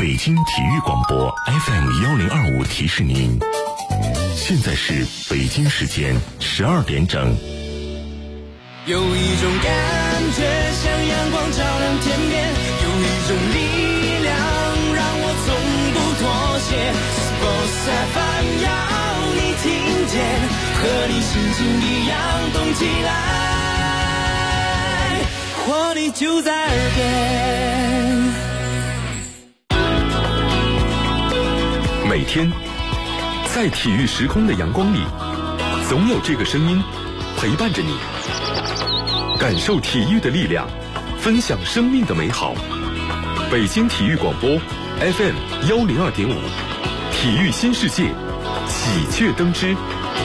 北京体育广播 FM1025提示您，现在是北京时间12点整。 有一种感觉像阳光照亮天边，有一种力量让我从不妥协。Sports FM 要你听见，和你心情一样动起来，活力就在耳边。 每天在体育时空的阳光里，总有这个声音陪伴着你，感受体育的力量，分享生命的美好。北京体育广播 FM102.5，体育新世界，喜鹊登枝。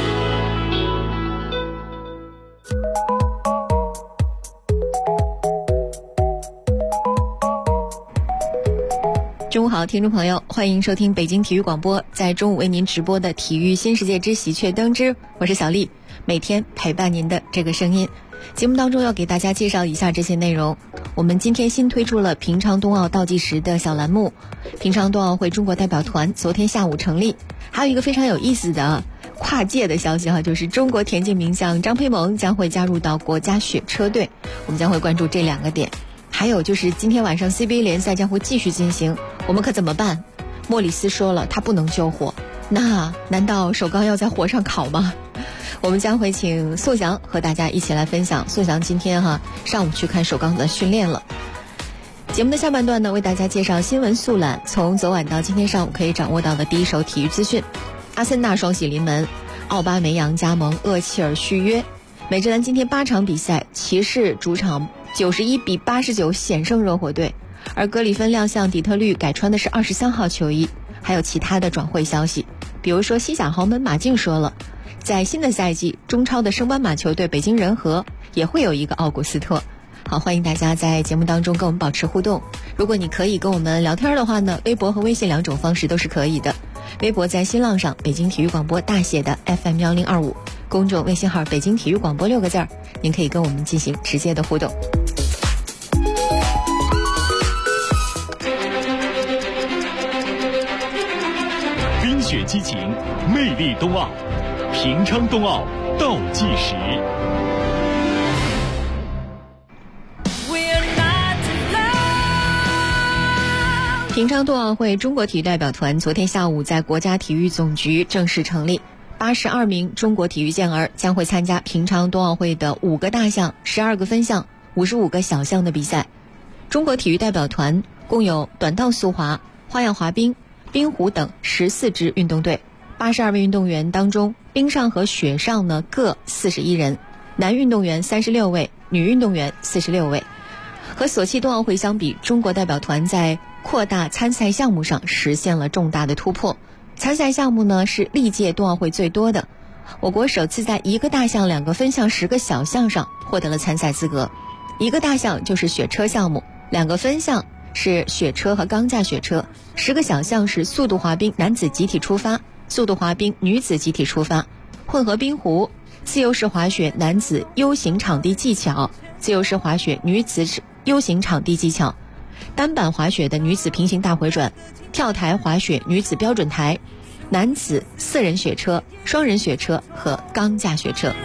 中午好，听众朋友，欢迎收听北京体育广播在中午为您直播的体育新世界之喜鹊登枝，我是小丽，每天陪伴您的这个声音。节目当中要给大家介绍一下这些内容。我们今天新推出了平昌冬奥倒计时的小栏目，平昌冬奥会中国代表团昨天下午成立。还有一个非常有意思的跨界的消息就是中国田径名将张培萌将会加入到国家雪车队，我们将会关注这两个点。还有就是今天晚上 CBA 联赛将会继续进行，我们可怎么办？莫里斯说了，他不能救火，那难道首钢要在火上烤吗？我们将会请宋翔和大家一起来分享。宋翔今天上午去看首钢的训练了。节目的下半段呢，为大家介绍新闻速览，从昨晚到今天上午可以掌握到的第一手体育资讯。阿森纳双喜临门，奥巴梅扬加盟厄齐尔续约。美职篮今天8场比赛，骑士主场91-89险胜热火队，而格里芬亮相底特律改穿的是23号球衣。还有其他的转会消息，比如说西甲豪门马竞说了，在新的赛季中超的升班马球队北京人和也会有一个奥古斯特。好，欢迎大家在节目当中跟我们保持互动。如果你可以跟我们聊天的话呢，微博和微信2种方式都是可以的。微博在新浪上北京体育广播大写的 FM1025， 公众微信号北京体育广播6个字，您可以跟我们进行直接的互动。 冰雪激情，魅力冬奥，平昌冬奥倒计时。 平昌冬奥会中国体育代表团昨天下午在国家体育总局正式成立，82名中国体育健儿将会参加平昌冬奥会的5个大项、12个分项、55个小项的比赛。中国体育代表团共有短道速滑、花样滑冰、冰壶等14支运动队，82位运动员当中，冰上和雪上呢各41人，男运动员36位，女运动员46位。和索契冬奥会相比，中国代表团在扩大参赛项目上实现了重大的突破。参赛项目呢是历届冬奥会最多的，我国首次在1个大项、2个分项、10个小项上获得了参赛资格。1个大项就是雪车项目，2个分项是雪车和钢架雪车，10个小项是速度滑冰男子集体出发、速度滑冰女子集体出发、混合冰壶、自由式滑雪男子 U 型场地技巧、自由式滑雪女子 U 型场地技巧、单板滑雪的女子平行大回转、跳台滑雪女子标准台、男子4人雪车、双人雪车和钢架雪车。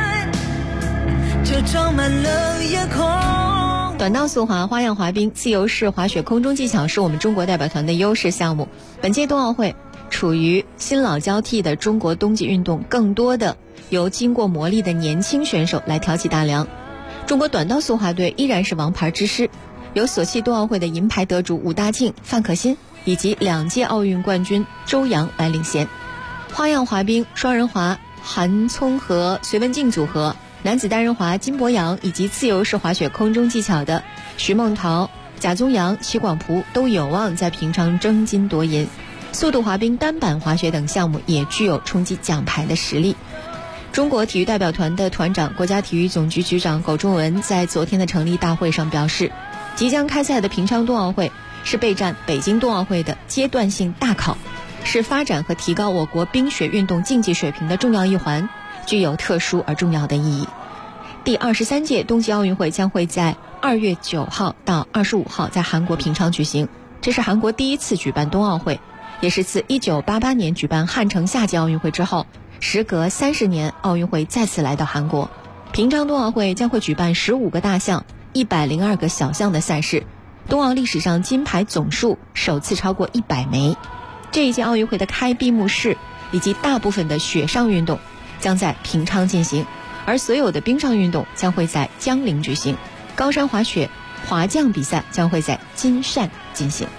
短道速滑、花样滑冰、自由式滑雪空中技巧是我们中国代表团的优势项目。本届冬奥会处于新老交替的中国冬季运动，更多的由经过磨砺的年轻选手来挑起大梁。中国短道速滑队依然是王牌之师，由索契冬奥会的银牌得主武大靖、范可新以及2届奥运冠军周洋来领衔。花样滑冰双人滑韩聪和隋文静组合，男子单人滑金博洋以及自由式滑雪空中技巧的徐梦桃、贾宗洋、齐广璞都有望在平昌争金夺银。速度滑冰、单板滑雪等项目也具有冲击奖牌的实力。中国体育代表团的团长、国家体育总局局长苟仲文在昨天的成立大会上表示，即将开赛的平昌冬奥会是备战北京冬奥会的阶段性大考，是发展和提高我国冰雪运动竞技水平的重要一环，具有特殊而重要的意义。第23届冬季奥运会将会在2月9号到25号在韩国平昌举行， 这是韩国第一次举办冬奥会，也是自1988年举办汉城夏季奥运会之后，时隔30年奥运会再次来到韩国。平昌冬奥会将会举办15个大项、102个小项的赛事，冬奥历史上金牌总数首次超过100枚。这一届奥运会的开闭幕式以及大部分的雪上运动将在平昌进行，而所有的冰上运动将会在江陵举行，高山滑雪、滑降比赛将会在金山进行。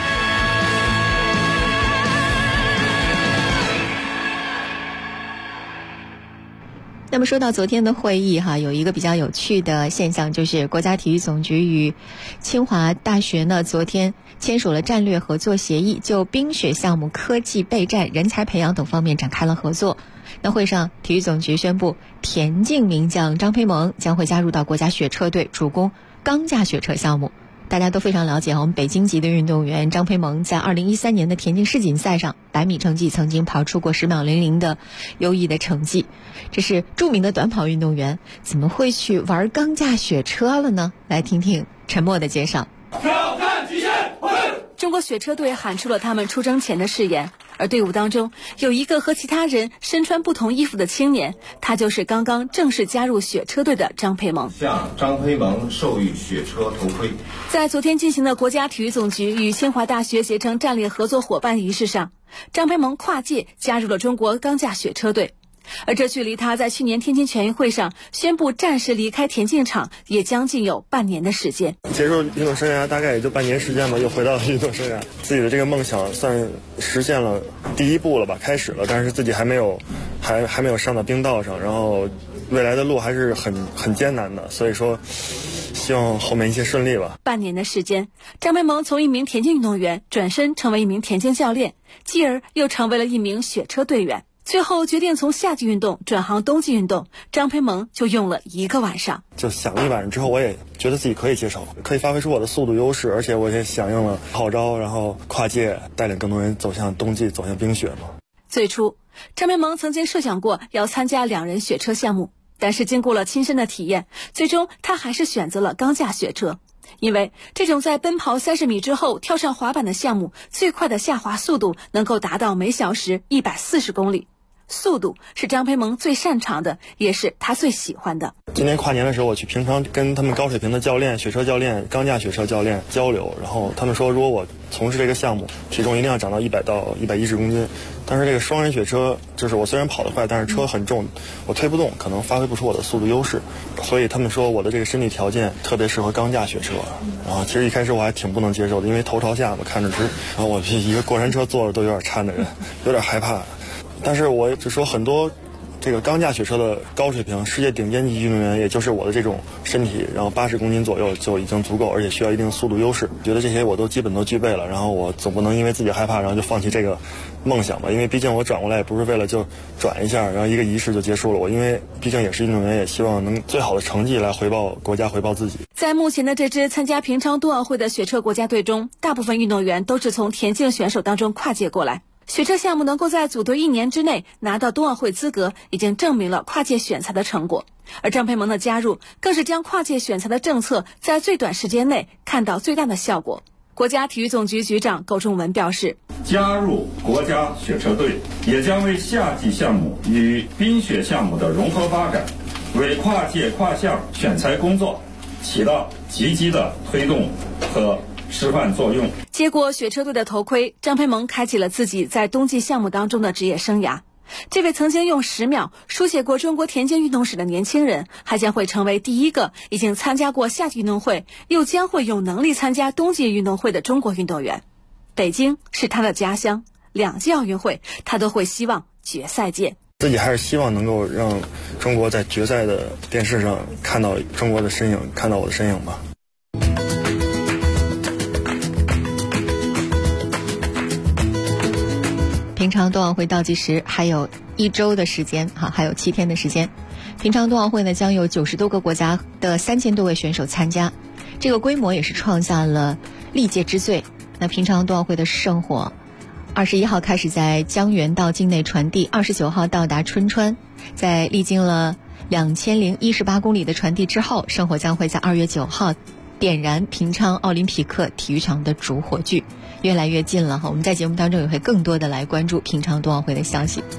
那么说到昨天的会议有一个比较有趣的现象，就是国家体育总局与清华大学呢昨天签署了战略合作协议，就冰雪项目科技备战、人才培养等方面展开了合作。那会上，体育总局宣布，田径名将张培萌将会加入到国家雪车队，主攻钢架雪车项目。大家都非常了解，我们北京籍的运动员张培萌在2013年的田径世锦赛上100米成绩曾经跑出过10秒00的优异的成绩。这是著名的短跑运动员，怎么会去玩钢架雪车了呢？来听听陈默的介绍。 挑战极限！ 中国雪车队喊出了他们出征前的誓言，而队伍当中有一个和其他人身穿不同衣服的青年，他就是刚刚正式加入雪车队的张培萌。 向张培萌授予雪车头盔。 在昨天进行的国家体育总局与清华大学结成战略合作伙伴仪式上，张培萌跨界加入了中国钢架雪车队。而这距离他在去年天津全运会上宣布暂时离开田径场也将近有半年的时间。 结束运动生涯大概也就半年时间吧，又回到运动生涯，自己的这个梦想算实现了第一步了吧，开始了，但是自己还没有上到冰道上，然后未来的路还是很艰难的，所以说希望后面一切顺利吧。 半年的时间，张培萌从一名田径运动员转身成为一名田径教练，继而又成为了一名雪车队员。最后决定从夏季运动转行冬季运动，张培萌就用了1个晚上。 就想了一晚上之后，我也觉得自己可以接受，可以发挥出我的速度优势，而且我也响应了号召，然后跨界带领更多人走向冬季，走向冰雪嘛。 最初，张培萌曾经设想过要参加2人雪车项目，但是经过了亲身的体验，最终他还是选择了钢架雪车。因为这种在奔跑30米之后跳上滑板的项目，最快的下滑速度能够达到每小时140公里。速度是张培萌最擅长的，也是他最喜欢的。 今年跨年的时候，我去平昌跟他们高水平的教练、雪车教练、钢架雪车教练交流，然后他们说，如果我从事这个项目，体重一定要长到100到110公斤。但是这个双人雪车，就是我虽然跑得快，但是车很重，我推不动，可能发挥不出我的速度优势。所以他们说我的这个身体条件特别适合钢架雪车。然后其实一开始我还挺不能接受的，因为头朝下嘛，看着直，然后我一个过山车坐着都有点颤的人，有点害怕。但是我只说很多这个钢架雪车的高水平世界顶尖级运动员，也就是我的这种身体，然后80公斤左右就已经足够，而且需要一定的速度优势。觉得这些我都基本都具备了，然后我总不能因为自己害怕，然后就放弃这个梦想吧。因为毕竟我转过来也不是为了就转一下，然后一个仪式就结束了。我因为毕竟也是运动员，也希望能最好的成绩来回报国家，回报自己。 在目前的这支参加平昌冬奥会的雪车国家队中，大部分运动员都是从田径选手当中跨界过来。雪车项目能够在组队1年之内拿到冬奥会资格，已经证明了跨界选材的成果。而张培萌的加入，更是将跨界选材的政策在最短时间内看到最大的效果。国家体育总局局长苟仲文表示， 加入国家雪车队也将为夏季项目与冰雪项目的融合发展，为跨界跨项选材工作起到积极的推动和示范作用。 接过雪车队的头盔，张培萌开启了自己在冬季项目当中的职业生涯。这位曾经用10秒书写过中国田径运动史的年轻人，还将会成为第一个已经参加过夏季运动会，又将会有能力参加冬季运动会的中国运动员。北京是他的家乡，2届奥运会他都会希望决赛见。 自己还是希望能够让中国在决赛的电视上看到中国的身影，看到我的身影吧。 平昌冬奥会倒计时还有1周的时间，还有7天的时间。平昌冬奥会呢，将有90多个国家的3000多位选手参加，这个规模也是创下了历届之最。那平昌冬奥会的圣火21号开始在江原道境内传递，29号到达春川，在历经了2018公里的传递之后，圣火将会在2月9号点燃平昌奥林匹克体育场的主火炬，越来越近了哈。我们在节目当中也会更多的来关注平昌冬奥会的消息。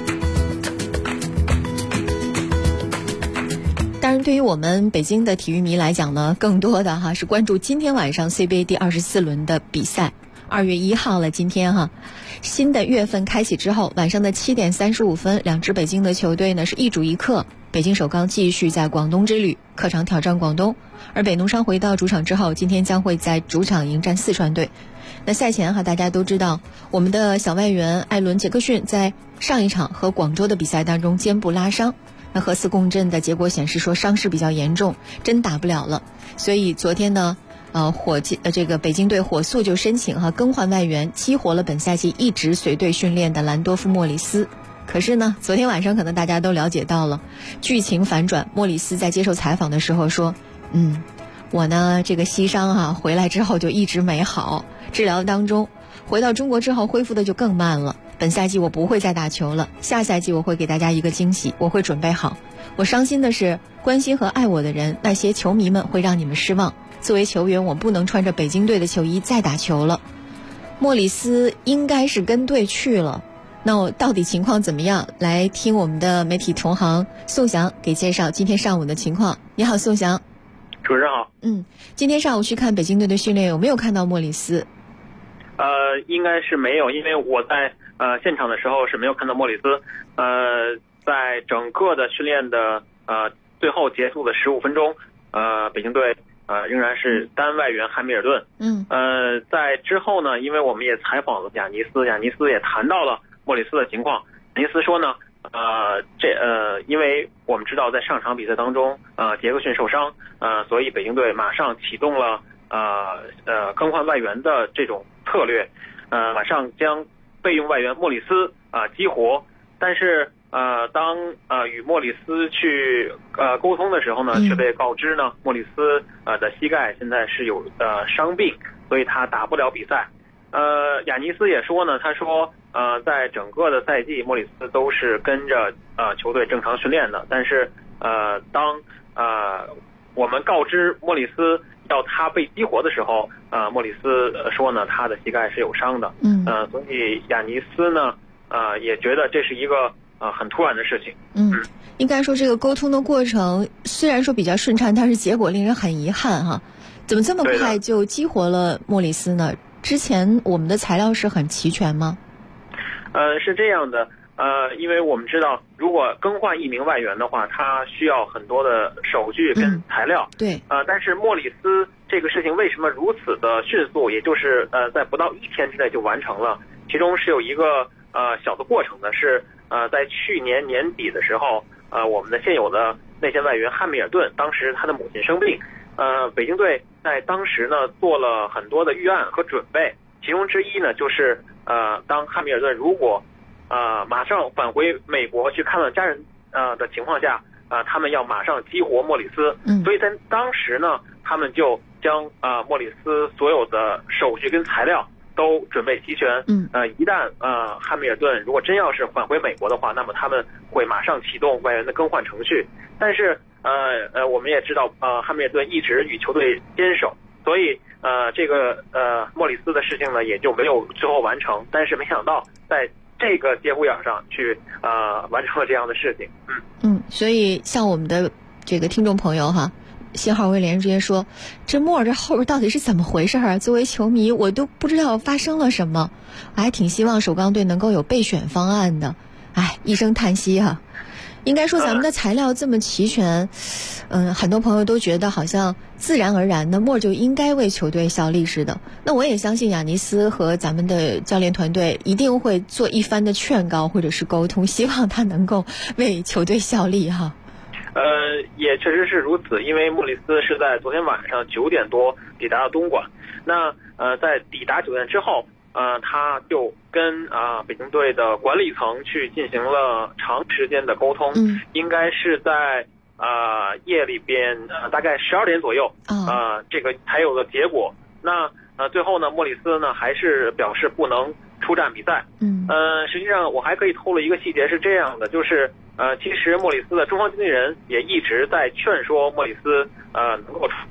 当然，对于我们北京的体育迷来讲呢，更多的是关注今天晚上 CBA 第24轮的比赛。2月1号了，今天新的月份开启之后，晚上的7点35分，两支北京的球队呢是一主一客。北京首钢继续在广东之旅，客场挑战广东，而北农商回到主场之后，今天将会在主场迎战四川队。那赛前大家都知道，我们的小外援艾伦·杰克逊在上一场和广州的比赛当中肩部拉伤，那核磁共振的结果显示说伤势比较严重，真打不了了。所以昨天呢，这个北京队火速就申请更换外援，激活了本赛季一直随队训练的兰多夫·莫里斯。可是呢，昨天晚上可能大家都了解到了，剧情反转。莫里斯在接受采访的时候说，我呢这个膝伤回来之后就一直没好，治疗当中，回到中国之后恢复的就更慢了。本赛季我不会再打球了，下赛季我会给大家一个惊喜，我会准备好。我伤心的是，关心和爱我的人，那些球迷们会让你们失望。作为球员，我不能穿着北京队的球衣再打球了。莫里斯应该是跟队去了。那我到底情况怎么样？来听我们的媒体同行宋翔给介绍今天上午的情况。你好，宋翔。 主持人好。 今天上午去看北京队的训练，有没有看到莫里斯？ 应该是没有，因为我在现场的时候是没有看到莫里斯。在整个的训练的最后结束的15分钟，北京队仍然是单外援汉密尔顿。在之后呢，因为我们也采访了亚尼斯也谈到了莫里斯的情况。亚尼斯说呢，因为我们知道在上场比赛当中，杰克逊受伤，所以北京队马上启动了更换外援的这种策略，马上将备用外援莫里斯激活。但是当与莫里斯去沟通的时候呢，却被告知呢，莫里斯的膝盖现在是有伤病，所以他打不了比赛。亚尼斯也说呢，他说在整个的赛季，莫里斯都是跟着球队正常训练的，但是当我们告知莫里斯要他被激活的时候，莫里斯说呢，他的膝盖是有伤的。所以亚尼斯呢也觉得这是一个很突然的事情。 应该说这个沟通的过程虽然说比较顺畅，但是结果令人很遗憾怎么这么快就激活了莫里斯呢？之前我们的材料是很齐全吗？ 是这样的，因为我们知道，如果更换一名外援的话，他需要很多的手续跟材料。 对。 但是莫里斯这个事情为什么如此的迅速？也就是在不到1天之内就完成了，其中是有一个小的过程的，是在去年年底的时候，我们的现有的内线外援汉密尔顿，当时他的母亲生病，北京队在当时呢做了很多的预案和准备，其中之一呢就是当汉密尔顿如果马上返回美国去看望家人的情况下，他们要马上激活莫里斯。所以在当时呢，他们就将莫里斯所有的手续跟材料都准备齐全。一旦汉密尔顿如果真要是返回美国的话，那么他们会马上启动外援的更换程序。但是我们也知道汉密尔顿一直与球队坚守，所以这个莫里斯的事情呢也就没有最后完成。但是没想到在这个节骨眼上去完成了这样的事情。 所以像我们的这个听众朋友信号威廉直接说，这莫尔这后边到底是怎么回事啊？作为球迷我都不知道发生了什么，我还挺希望首钢队能够有备选方案的。一声叹息应该说咱们的材料这么齐全，很多朋友都觉得好像自然而然的莫尔就应该为球队效力似的。那我也相信亚尼斯和咱们的教练团队一定会做一番的劝告或者是沟通，希望他能够为球队效力也确实是如此，因为莫里斯是在昨天晚上9点多抵达了东莞。那在抵达酒店之后，他就跟北京队的管理层去进行了长时间的沟通。应该是在夜里边大概12点左右，这个才有了结果。那最后呢，莫里斯呢还是表示不能出战比赛。实际上我还可以透露一个细节是这样的，就是其实莫里斯的中方经纪人也一直在劝说莫里斯能够出，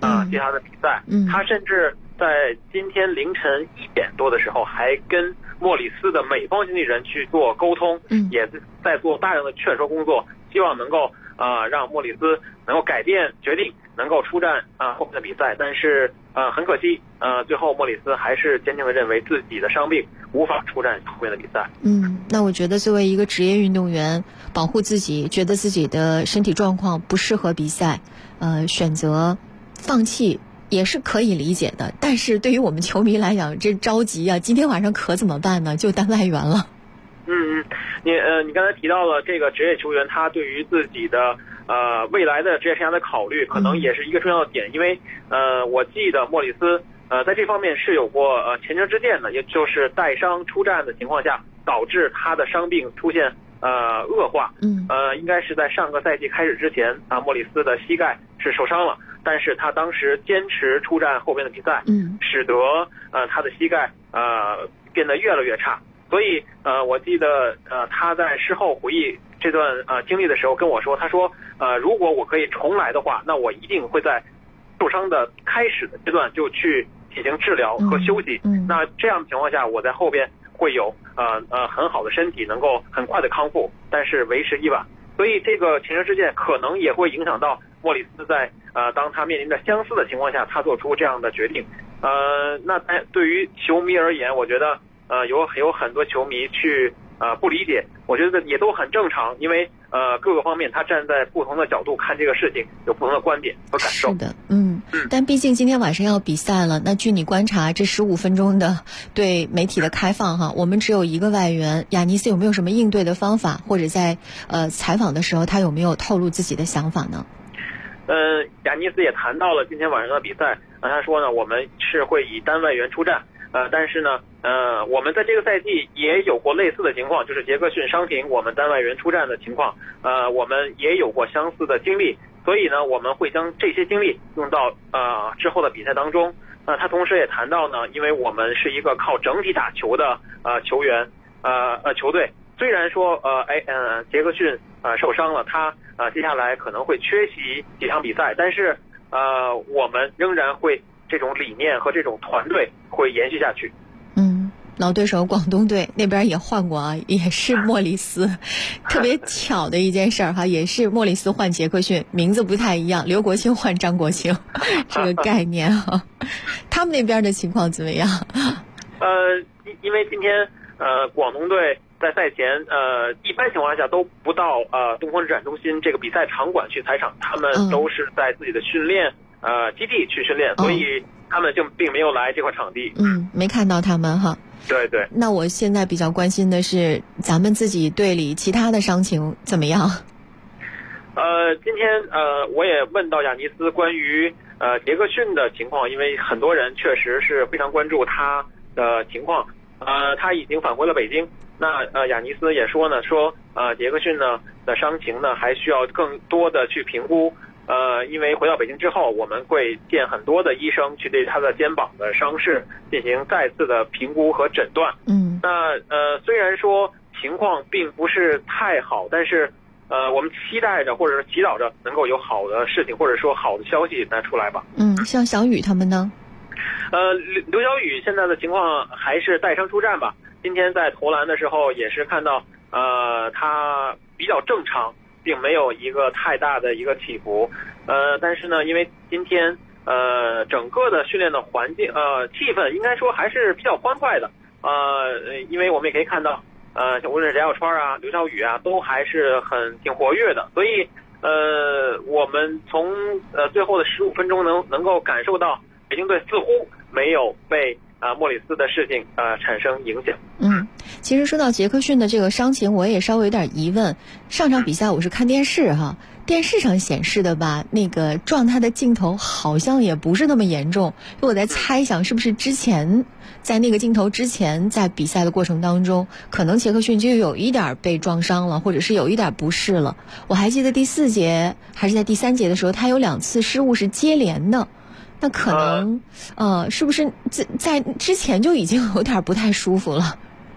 接下来的比赛。他甚至在今天凌晨1点多的时候，还跟莫里斯的美方经纪人去做沟通，也在做大量的劝说工作，希望能够让莫里斯能够改变决定，能够出战后面的比赛。但是很可惜，最后莫里斯还是坚定的认为自己的伤病无法出战后面的比赛。 那我觉得作为一个职业运动员，保护自己，觉得自己的身体状况不适合比赛，选择放弃也是可以理解的。但是对于我们球迷来讲，这着急啊！今天晚上可怎么办呢？就单外援了。 你刚才提到了这个职业球员，他对于自己的未来的职业生涯的考虑，可能也是一个重要的点。因为我记得莫里斯在这方面是有过前车之鉴的，也就是带伤出战的情况下，导致他的伤病出现恶化。应该是在上个赛季开始之前莫里斯的膝盖是受伤了，但是他当时坚持出战后边的比赛，使得他的膝盖变得越来越差。所以我记得他在事后回忆这段经历的时候跟我说，他说如果我可以重来的话，那我一定会在受伤的开始的阶段就去进行治疗和休息。那这样的情况下，我在后边会有很好的身体，能够很快的康复，但是为时已晚。所以这个前车之鉴可能也会影响到莫里斯在当他面临着相似的情况下，他做出这样的决定。那对于球迷而言，我觉得有很多球迷去不理解，我觉得也都很正常，因为各个方面他站在不同的角度看这个事情，有不同的观点和感受。 是的，但毕竟今天晚上要比赛了，那据你观察这15分钟的对媒体的开放哈，我们只有一个外援，亚尼斯有没有什么应对的方法，或者在采访的时候他有没有透露自己的想法呢？ 亚尼斯也谈到了今天晚上的比赛，他说呢，我们是会以单外援出战。但是呢，我们在这个赛季也有过类似的情况，就是杰克逊伤停，我们单外援出战的情况，我们也有过相似的经历，所以呢，我们会将这些经历用到之后的比赛当中。他同时也谈到呢，因为我们是一个靠整体打球的球队，虽然说杰克逊受伤了，他接下来可能会缺席几场比赛，但是我们仍然会。这种理念和这种团队会延续下去。 老对手广东队那边也换过啊，也是莫里斯，特别巧的一件事哈，也是莫里斯换杰克逊，名字不太一样，刘国兴换张国兴，这个概念哈。他们那边的情况怎么样？ 因为今天广东队在赛前一般情况下都不到东风日产中心这个比赛场馆去踩场，他们都是在自己的训练基地去训练，所以他们就并没有来这块场地。 没看到他们哈。 对对。 那我现在比较关心的是咱们自己队里其他的伤情怎么样？ 今天我也问到亚尼斯关于杰克逊的情况，因为很多人确实是非常关注他的情况。他已经返回了北京。那亚尼斯也说呢，杰克逊呢的伤情呢还需要更多的去评估。因为回到北京之后，我们会见很多的医生去对他的肩膀的伤势进行再次的评估和诊断。那虽然说情况并不是太好，但是我们期待着或者是祈祷着能够有好的事情或者说好的消息再出来吧。 像小雨他们呢？ 刘晓宇现在的情况还是带伤出战吧。今天在投篮的时候也是看到他比较正常，并没有一个太大的一个起伏。但是呢，因为今天整个的训练的环境气氛应该说还是比较欢快的。因为我们也可以看到无论是翟小川啊、刘晓宇啊，都还是挺活跃的。所以我们从最后的15分钟能够感受到北京队似乎没有被莫里斯的事情产生影响。 其实说到杰克逊的这个伤情，我也稍微有点疑问。上场比赛我是看电视哈，电视上显示的吧，那个撞他的镜头好像也不是那么严重。我在猜想是不是之前在那个镜头之前，在比赛的过程当中，可能杰克逊就有一点被撞伤了，或者是有一点不适了。我还记得第4节还是在第3节的时候，他有2次失误是接连的。那可能是不是在之前就已经有点不太舒服了？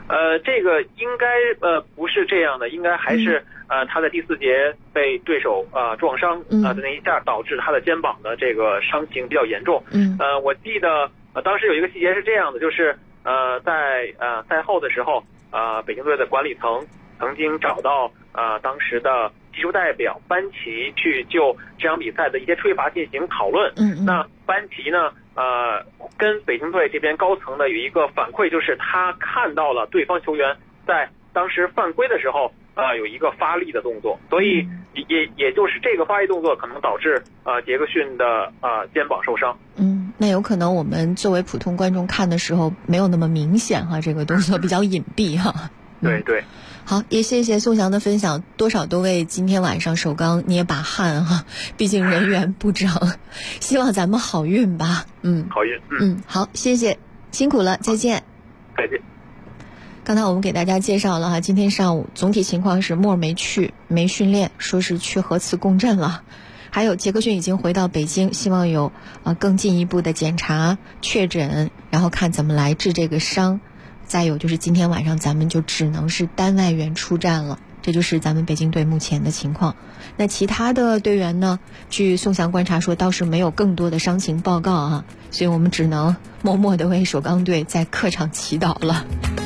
这个应该不是这样的，应该还是他在第4节被对手撞伤的那一下，导致他的肩膀的这个伤情比较严重。我记得当时有一个细节是这样的，就是在赛后的时候，北京队的管理层曾经找到当时的技术代表班奇去就这场比赛的一些吹罚进行讨论。那班奇呢跟北京队这边高层的有一个反馈，就是他看到了对方球员在当时犯规的时候有一个发力的动作，所以也就是这个发力动作可能导致杰克逊的肩膀受伤。 那有可能我们作为普通观众看的时候没有那么明显哈，这个动作比较隐蔽哈。 对对。 好，也谢谢宋翔的分享，多少都为今天晚上首钢捏把汗哈，毕竟人员不整，希望咱们好运吧。 好运。 好，谢谢，辛苦了，再见。 再见。 刚才我们给大家介绍了哈，今天上午总体情况是莫尔没去，没训练，说是去核磁共振了。还有杰克逊已经回到北京，希望有更进一步的检查确诊，然后看怎么来治这个伤。再有就是今天晚上咱们就只能是单外援出战了，这就是咱们北京队目前的情况。那其他的队员呢，据宋翔观察说倒是没有更多的伤情报告啊，所以我们只能默默地为首钢队在客场祈祷了。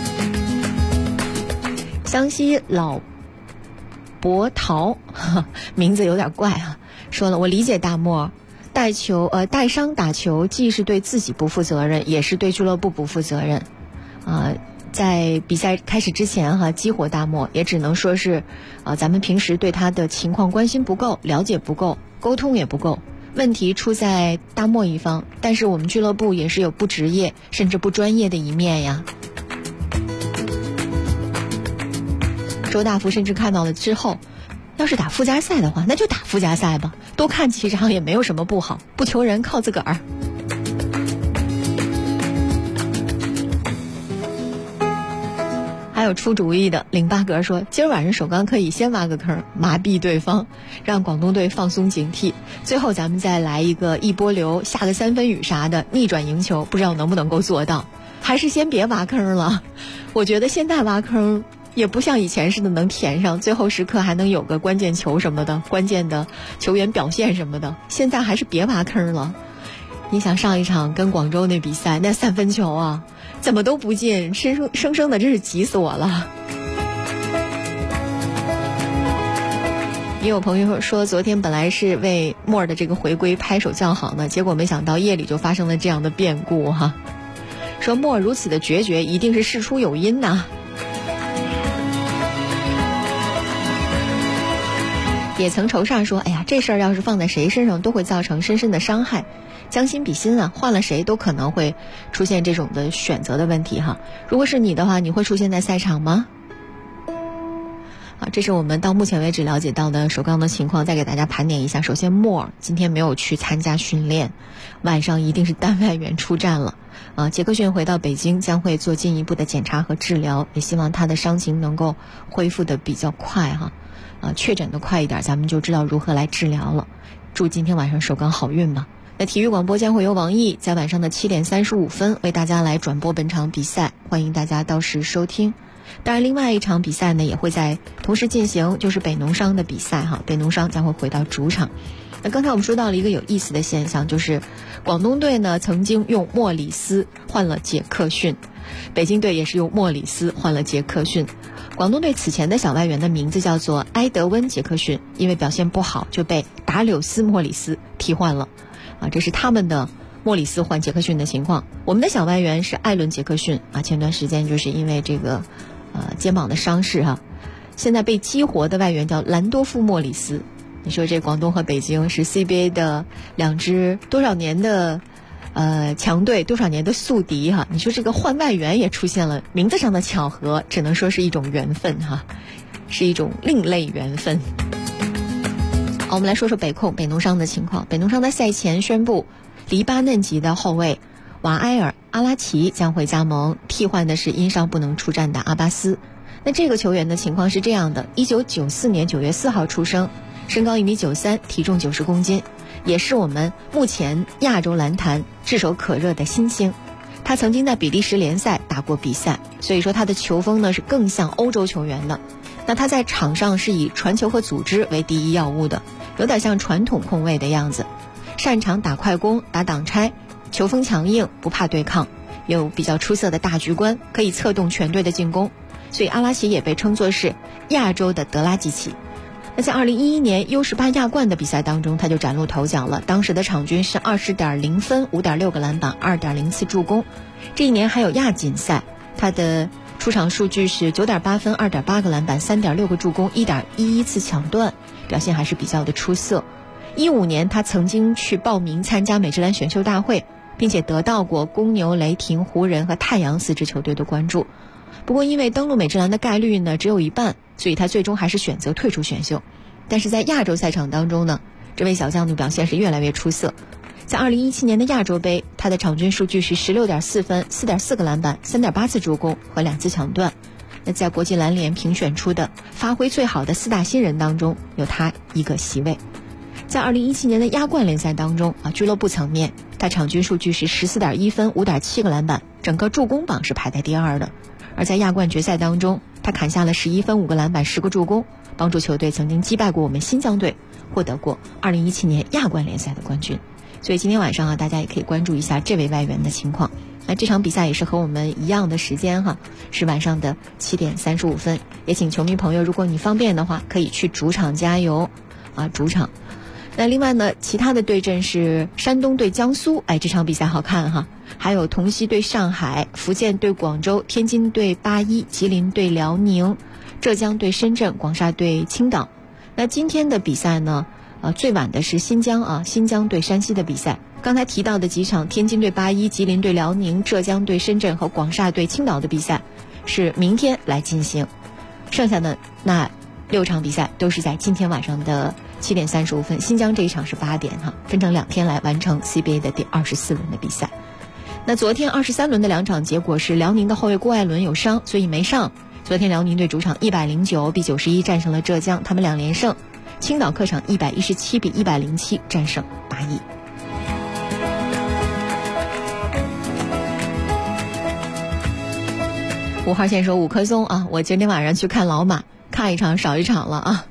湘西老伯桃名字有点怪啊，说了，我理解大漠带伤打球既是对自己不负责任，也是对俱乐部不负责任。在比赛开始之前哈，激活大漠也只能说是咱们平时对他的情况关心不够，了解不够，沟通也不够，问题出在大漠一方，但是我们俱乐部也是有不职业甚至不专业的一面呀。周大福甚至看到了之后，要是打附加赛的话，那就打附加赛吧，多看几场也没有什么不好，不求人靠自个儿。还有出主意的领八格说，今儿晚上首钢可以先挖个坑，麻痹对方，让广东队放松警惕，最后咱们再来一个一波流，下个3分雨啥的，逆转赢球，不知道能不能够做到。还是先别挖坑了，我觉得现在挖坑也不像以前似的能填上，最后时刻还能有个关键球什么的，关键的球员表现什么的，现在还是别挖坑了。你想上一场跟广州那比赛，那3分球啊怎么都不进，生生的真是急死我了。也有朋友说昨天本来是为莫尔的这个回归拍手叫好呢，结果没想到夜里就发生了这样的变故哈。说莫尔如此的决绝，一定是事出有因呐。也曾愁煞说，哎呀，这事儿要是放在谁身上都会造成深深的伤害，将心比心啊，换了谁都可能会出现这种的选择的问题哈。如果是你的话，你会出现在赛场吗？这是我们到目前为止了解到的首钢的情况，再给大家盘点一下。首先莫尔今天没有去参加训练，晚上一定是单外援出战了。杰克逊回到北京将会做进一步的检查和治疗，也希望他的伤情能够恢复的比较快哈。确诊的快一点，咱们就知道如何来治疗了。祝今天晚上首钢好运吧。那体育广播将会由王毅在晚上的7点35分为大家来转播本场比赛，欢迎大家到时收听。当然另外一场比赛呢也会在同时进行，就是北农商的比赛哈，北农商将会回到主场。那刚才我们说到了一个有意思的现象，就是广东队呢曾经用莫里斯换了杰克逊，北京队也是用莫里斯换了杰克逊。广东队此前的小外援的名字叫做埃德温·杰克逊，因为表现不好就被达柳斯·莫里斯替换了。这是他们的莫里斯换杰克逊的情况。我们的小外援是艾伦·杰克逊前段时间就是因为这个肩膀的伤势哈，现在被激活的外援叫兰多夫·莫里斯。你说这广东和北京是 CBA 的两支多少年的强队，多少年的宿敌哈，你说这个换外援也出现了名字上的巧合，只能说是一种缘分哈，是一种另类缘分。好，我们来说说北控北农商的情况。北农商在赛前宣布，黎巴嫩籍的后卫瓦埃尔·阿拉奇将会加盟，替换的是因伤不能出战的阿巴斯。那这个球员的情况是这样的：1994年9月4号出生，身高1.93米，体重90公斤，也是我们目前亚洲篮坛炙手可热的新星。他他曾经在比利时联赛打过比赛，所以说他的球风呢是更像欧洲球员的。那他在场上是以传球和组织为第一要务的，有点像传统控卫的样子，擅长打快攻、打挡拆，球风强硬，不怕对抗，有比较出色的大局观，可以策动全队的进攻，所以阿拉奇也被称作是亚洲的德拉季奇。那在2011年 U18 亚冠的比赛当中，他就崭露头角了，当时的场均是 20.0 分、5.6个篮板、2.0次助攻。这一年还有亚锦赛，他的出场数据是 9.8 分、2.8个篮板、3.6个助攻、1.11次抢断，表现还是比较的出色。15年他曾经去报名参加美职篮选秀大会，并且得到过公牛、雷霆、湖人和太阳4支球队的关注。不过因为登陆美职篮的概率呢只有一半，所以他最终还是选择退出选秀。但是在亚洲赛场当中呢，这位小将的表现是越来越出色。在2017年的亚洲杯，他的场均数据是 16.4 分、4.4个篮板、3.8次助攻和2次抢断。那在国际篮联评选出的发挥最好的4大新人当中，有他一个席位。在2017年的亚冠联赛当中俱乐部层面，他场均数据是 14.1 分、5.7个篮板，整个助攻榜是排在第2的。而在亚冠决赛当中，他砍下了11分、5个篮板、10个助攻，帮助球队曾经击败过我们新疆队，获得过2017年亚冠联赛的冠军。所以今天晚上大家也可以关注一下这位外援的情况。那这场比赛也是和我们一样的时间是晚上的7点35分。也请球迷朋友，如果你方便的话，可以去主场加油主场。那另外呢，其他的对阵是山东对江苏，这场比赛好看还有同曦对上海，福建对广州，天津对81，吉林对辽宁，浙江对深圳，广厦对青岛。那今天的比赛呢最晚的是新疆对山西的比赛。刚才提到的几场天津对81，吉林对辽宁，浙江对深圳和广厦对青岛的比赛是明天来进行，剩下的那6场比赛都是在今天晚上的7点35分。新疆这一场是8点分成2天来完成 CBA 的第24轮的比赛。那昨天23轮的2场结果是辽宁的后卫郭艾伦有伤，所以没上。昨天辽宁队主场109比91战胜了浙江，他们2连胜。青岛客场117比107战胜81。5号线说5棵松我今天晚上去看老马，看一场少一场了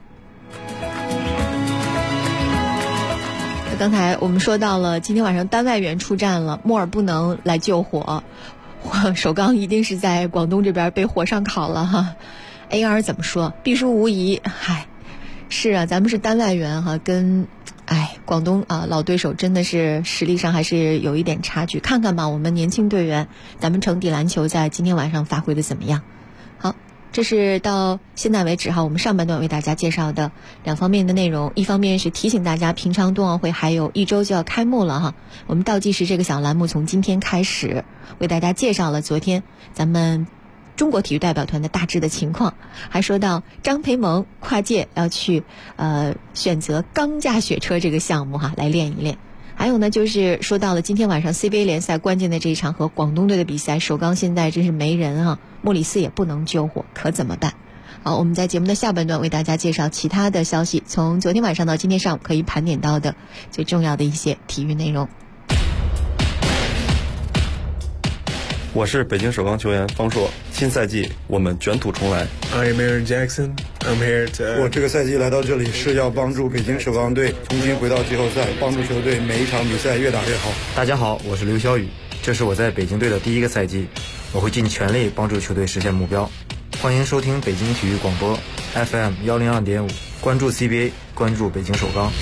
刚才我们说到了今天晚上单外援出战了，莫尔不能来救火，首钢一定是在广东这边被火上烤了AR 怎么说？必输无疑。是咱们是单外援跟广东老对手真的是实力上还是有一点差距。看看吧，我们年轻队员咱们城底篮球在今天晚上发挥的怎么样。好，这是到现在为止我们上半段为大家介绍的2方面的内容。一方面是提醒大家平昌冬奥会还有1周就要开幕了我们倒计时这个小栏目从今天开始为大家介绍了昨天咱们中国体育代表团的大致的情况，还说到张培萌跨界要去选择钢架雪车这个项目来练一练。还有呢，就是说到了今天晚上 CBA 联赛关键的这一场和广东队的比赛，首钢现在真是没人莫里斯也不能救火，可怎么办？好，我们在节目的下半段为大家介绍其他的消息，从昨天晚上到今天上午可以盘点到的最重要的一些体育内容。 我是北京首钢球员方硕，新赛季我们卷土重来。 I'm Aaron Jackson. I'm here to. 我这个赛季来到这里是要帮助北京首钢队重新回到季后赛，帮助球队每一场比赛越打越好。 大家好，我是刘晓宇，这是我在北京队的第一个赛季，我会尽全力帮助球队实现目标。欢迎收听北京体育广播 FM 102.5，关注 CBA， 关注北京首钢。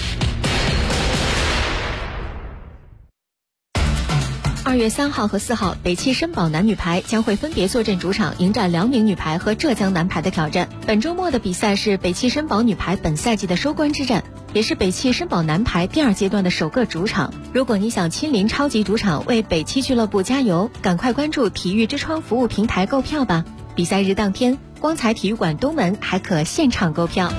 2月3号和4号，北汽绅宝男女排将会分别坐镇主场，迎战辽宁女排和浙江男排的挑战。本周末的比赛是北汽绅宝女排本赛季的收官之战，也是北汽绅宝男排第2阶段的首个主场。如果你想亲临超级主场为北汽俱乐部加油，赶快关注体育之窗服务平台购票吧。比赛日当天，光彩体育馆东门还可现场购票。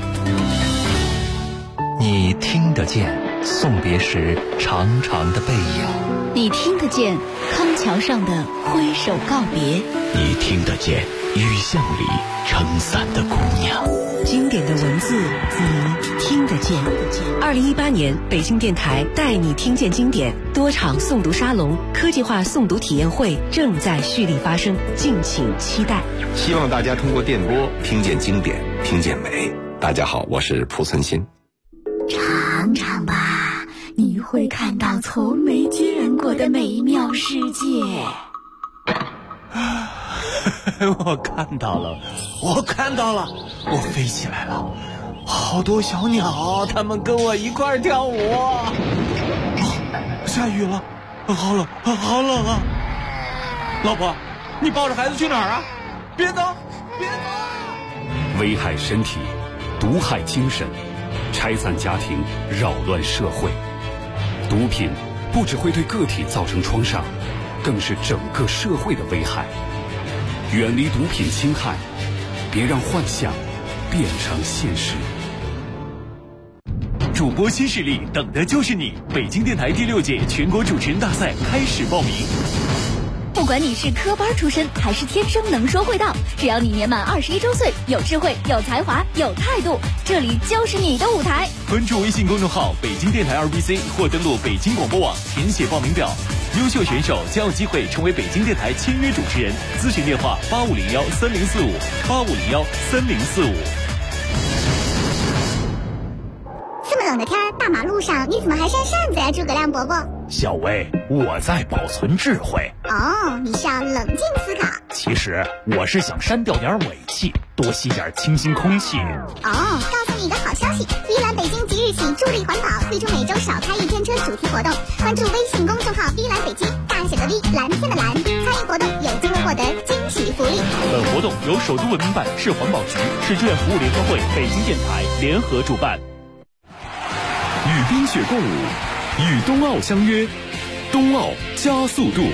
你听得见送别时长长的背影， 你听得见康桥上的挥手告别， 你听得见雨巷里撑伞的姑娘。 经典的文字，你听得见。2018年，北京电台带你听见经典多场诵读沙龙、科技化诵读体验会正在蓄力发生，敬请期待。 希望大家通过电波听见经典，听见美。大家好，我是濮存昕。 尝尝吧，你会看到从没见过的美妙世界。 我看到了，我飞起来了，好多小鸟，它们跟我一块跳舞。下雨了，好冷啊！老婆，你抱着孩子去哪儿啊？别走！ 危害身体，毒害精神，拆散家庭，扰乱社会。毒品不只会对个体造成创伤，更是整个社会的危害。远离毒品侵害，别让幻想变成现实。 主播新势力，等的就是你！北京电台第6届全国主持人大赛开始报名。 不管你是科班出身还是天生能说会道，只要你年满21周岁，有智慧、有才华、有态度，这里就是你的舞台。 关注微信公众号北京电台2BC 或登录北京广播网填写报名表。优秀选手将有机会成为北京电台签约主持人。咨询电话8501-3045，8501-3045。 这么冷的天，大马路上你怎么还扇扇子呀，诸葛亮伯伯？ 小薇，我在保存智慧。 哦，你是要冷静思考。 其实我是想删掉点尾气，多吸点清新空气。 哦，告诉你一个好消息，碧蓝北京即日起助力环保，推出每周少开1天车主题活动。关注微信公众号碧蓝北京，大写的 V， 蓝天的蓝，参与活动有机会获得惊喜福利。 本活动由首都文明办、市环保局、市志愿服务联合会、北京电台联合主办。 与冰雪共舞，与冬奥相约，冬奥加速度。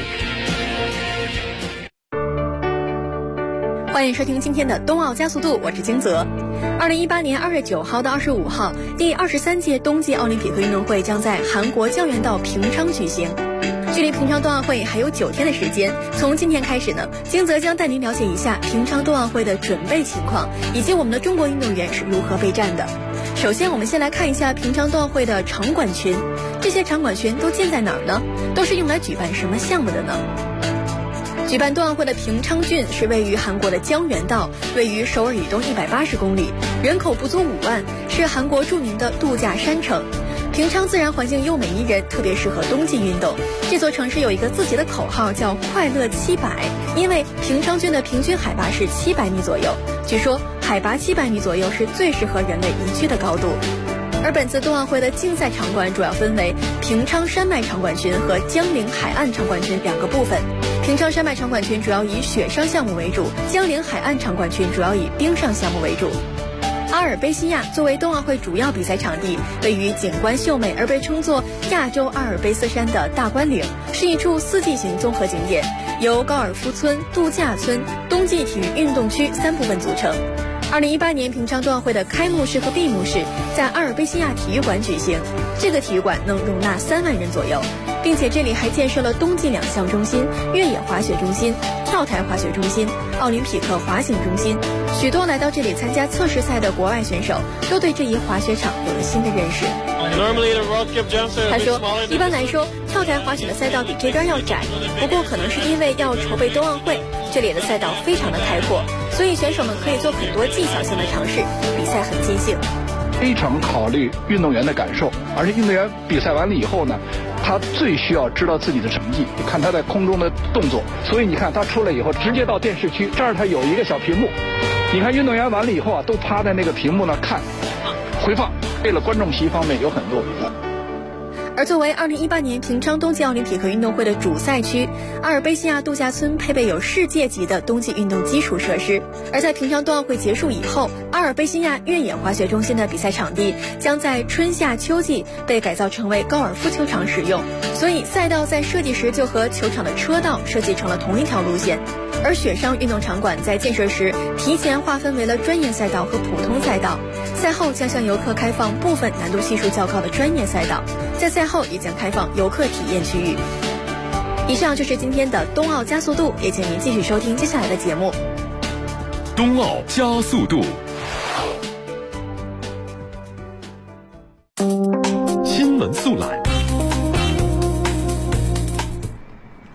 欢迎收听今天的冬奥加速度，我是金泽。2018年2月9号到25号，第23届冬季奥林匹克运动会将在韩国江原道平昌举行。距离平昌冬奥会还有9天的时间，从今天开始呢，金泽将带您了解一下平昌冬奥会的准备情况，以及我们的中国运动员是如何备战的。首先，我们先来看一下平昌冬奥会的场馆群，这些场馆群都建在哪儿呢？都是用来举办什么项目的呢？举办冬奥会的平昌郡是位于韩国的江原道，位于首尔以东180公里，人口不足5万，是韩国著名的度假山城。平昌自然环境优美宜人，特别适合冬季运动。这座城市有一个自己的口号，叫快乐700，因为平昌郡的平均海拔是700米左右，据说海拔700米左右是最适合人类宜居的高度。而本次冬奥会的竞赛场馆主要分为平昌山脉场馆群和江陵海岸场馆群2个部分。平昌山脉场馆群主要以雪上项目为主，江陵海岸场馆群主要以冰上项目为主。阿尔卑西亚作为冬奥会主要比赛场地，位于景观秀美而被称作亚洲阿尔卑斯山的大关岭，是一处4季型综合景点，由高尔夫村、度假村、冬季体育运动区3部分组成。2018年平昌冬奥会的开幕式和闭幕式在阿尔卑西亚体育馆举行，这个体育馆能容纳3万人左右，并且这里还建设了冬季2项中心、越野滑雪中心、跳台滑雪中心、奥林匹克滑行中心。许多来到这里参加测试赛的国外选手都对这一滑雪场有了新的认识。他说，一般来说跳台滑雪的赛道比这边要窄，不过可能是因为要筹备冬奥会，这里的赛道非常的开阔，所以选手们可以做很多技巧性的尝试，比赛很尽兴。 非常考虑运动员的感受，而且运动员比赛完了以后呢，他最需要知道自己的成绩，看他在空中的动作。所以你看他出来以后直接到电视区，这儿他有一个小屏幕，你看运动员完了以后啊，都趴在那个屏幕那看回放，为了观众席方面有很多。 而作为2018年平昌冬季奥林匹克运动会的主赛区，阿尔卑西亚度假村配备有世界级的冬季运动基础设施。而在平昌冬奥会结束以后，阿尔卑西亚越野滑雪中心的比赛场地将在春夏秋季被改造成为高尔夫球场使用，所以赛道在设计时就和球场的车道设计成了同一条路线。而雪上运动场馆在建设时提前划分为了专业赛道和普通赛道，赛后将向游客开放部分难度系数较高的专业赛道，在赛后也将开放游客体验区域。以上就是今天的冬奥加速度，也请您继续收听接下来的节目。 冬奥加速度。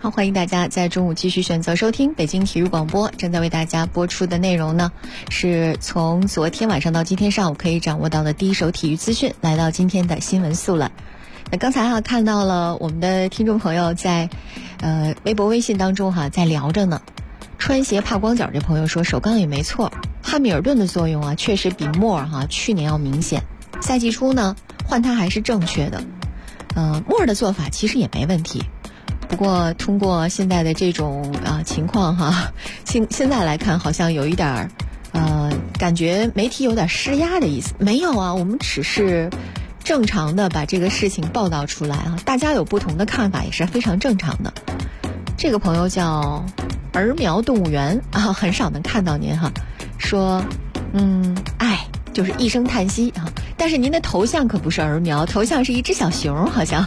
好，欢迎大家在中午继续选择收听北京体育广播。正在为大家播出的内容呢，是从昨天晚上到今天上午可以掌握到的第一手体育资讯，来到今天的新闻速览。那刚才看到了我们的听众朋友在微博微信当中在聊着呢。穿鞋怕光脚这朋友说，首钢也没错，汉密尔顿的作用确实比莫尔去年要明显。赛季初呢换他还是正确的。莫尔的做法其实也没问题。不过通过现在的这种情况现在来看，好像有一点感觉媒体有点施压的意思。没有啊，我们只是正常的把这个事情报道出来大家有不同的看法也是非常正常的。这个朋友叫儿苗动物园很少能看到您说就是一声叹息但是您的头像可不是儿苗，头像是一只小熊好像。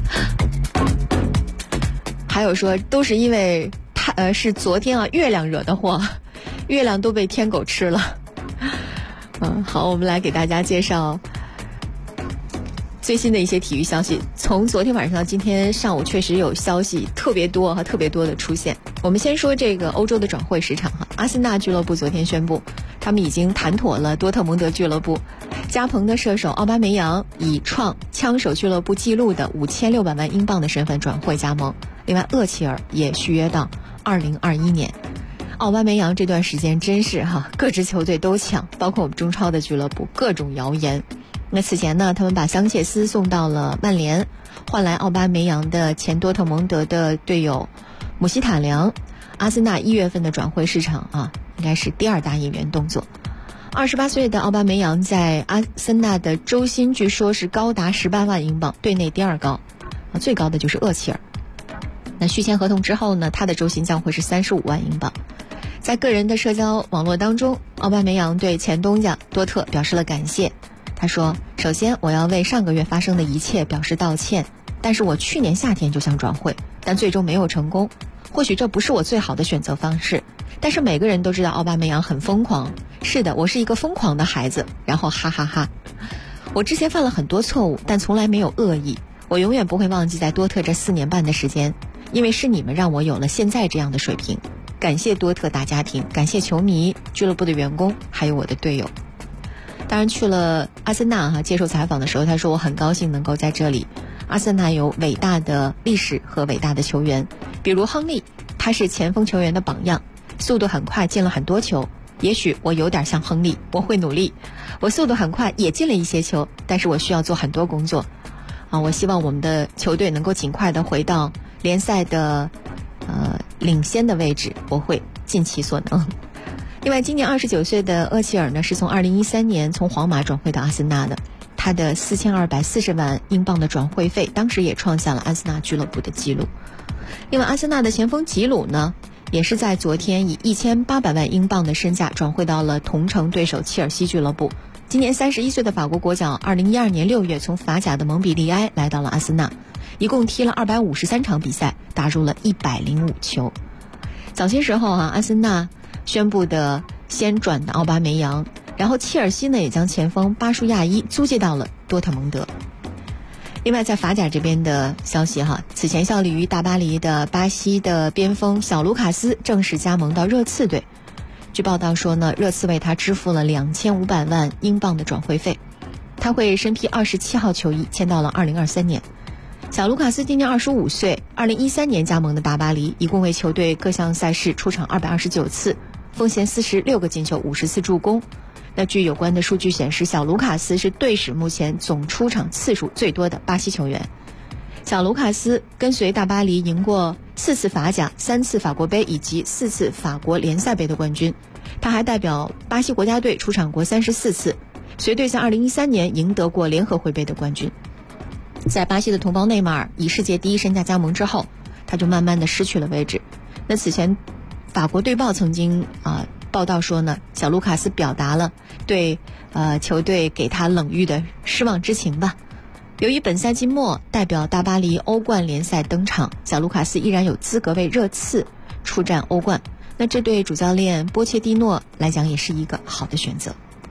还有说都是因为是昨天月亮惹的祸，月亮都被天狗吃了。好，我们来给大家介绍最新的一些体育消息。从昨天晚上到今天上午，确实有消息特别多的出现。我们先说这个欧洲的转会市场阿森纳俱乐部昨天宣布，他们已经谈妥了多特蒙德俱乐部加蓬的射手奥巴梅扬以创枪手俱乐部纪录的5600万英镑的身份转会加盟。另外厄齐尔也续约到2021年。奥巴梅扬这段时间真是各支球队都抢，包括我们中超的俱乐部各种谣言。那此前呢，他们把桑切斯送到了曼联，换来奥巴梅扬的前多特蒙德的队友姆希塔良。阿森纳1月份的转会市场应该是第2大引援动作。28岁的奥巴梅扬在阿森纳的周薪据说是高达18万英镑，队内第2高，最高的就是厄齐尔。那续签合同之后呢，他的周薪将会是35万英镑。在个人的社交网络当中，奥巴梅扬对前东家多特表示了感谢。他说，首先我要为上个月发生的一切表示道歉，但是我去年夏天就想转会，但最终没有成功。或许这不是我最好的选择方式，但是每个人都知道奥巴梅扬很疯狂。是的，我是一个疯狂的孩子。然后哈哈哈。我之前犯了很多错误，但从来没有恶意。我永远不会忘记在多特这4年半的时间，因为是你们让我有了现在这样的水平。感谢多特大家庭，感谢球迷、俱乐部的员工，还有我的队友。当然去了阿森纳接受采访的时候，他说我很高兴能够在这里。阿森纳有伟大的历史和伟大的球员，比如亨利，他是前锋球员的榜样，速度很快，进了很多球。也许我有点像亨利，我会努力。我速度很快，也进了一些球，但是我需要做很多工作。我希望我们的球队能够尽快的回到联赛的领先的位置，我会尽其所能。另外，今年29岁的厄齐尔呢，是从2013年从皇马转会到阿森纳的，他的4240万英镑的转会费，当时也创下了阿森纳俱乐部的纪录。另外，阿森纳的前锋吉鲁呢，也是在昨天以1800万英镑的身价转会到了同城对手切尔西俱乐部。今年31岁的法国国脚2012年6月从法甲的蒙彼利埃来到了阿森纳，一共踢了253场比赛，打入了105球。早些时候阿森纳宣布的先转的奥巴梅扬，然后切尔西呢也将前锋巴舒亚伊租借到了多特蒙德。另外在法甲这边的消息此前效力于大巴黎的巴西的边锋小卢卡斯正式加盟到热刺队。据报道说呢，热刺为他支付了2500万英镑的转会费，他会身披27号球衣，签到了2023年。小卢卡斯今年25岁，2013年加盟的大巴黎，一共为球队各项赛事出场229次，奉献46个进球，50次助攻。那据有关的数据显示，小卢卡斯是队史目前总出场次数最多的巴西球员。小卢卡斯跟随大巴黎赢过4次法甲、3次法国杯以及4次法国联赛杯的冠军。他还代表巴西国家队出场过34次，随队在2013年赢得过联合会杯的冠军。在巴西的同胞内马尔以世界第一身价加盟之后，他就慢慢的失去了位置。那此前法国队报曾经报道说呢，小卢卡斯表达了对球队给他冷遇的失望之情吧。由于本赛季末代表大巴黎欧冠联赛登场，小卢卡斯依然有资格为热刺出战欧冠，那这对主教练波切蒂诺来讲也是一个好的选择。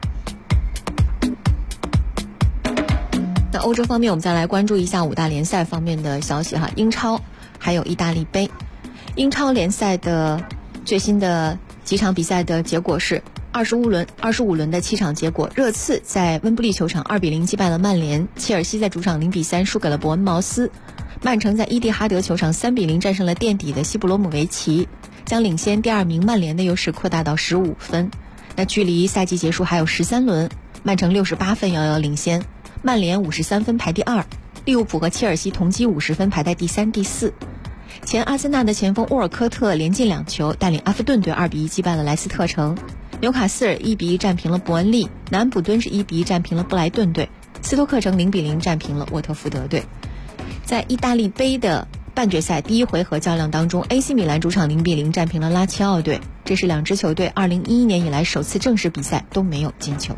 那欧洲方面，我们再来关注一下5大联赛方面的消息英超还有意大利杯。 英超联赛的最新的几场比赛的结果是25轮的7场结果，热刺在温布利球场2比0击败了曼联，切尔西在主场0比3输给了伯恩茅斯，曼城在伊蒂哈德球场3比0战胜了垫底的西布罗姆维奇，将领先第2名曼联的优势扩大到15分。那距离赛季结束还有13轮，曼城68分遥遥领先，曼联53分排第2，利物浦和切尔西同积50分排在第3、第4。前阿森纳的前锋沃尔科特连进2球，带领阿弗顿队2比1击败了莱斯特城，纽卡斯尔1比1战平了伯恩利，南安普敦是1比1战平了布莱顿队，斯托克城0比0战平了沃特福德队。在意大利杯的半决赛第1回合较量当中， AC 米兰主场0比0战平了拉齐奥队，这是两支球队2011年以来首次正式比赛都没有进球。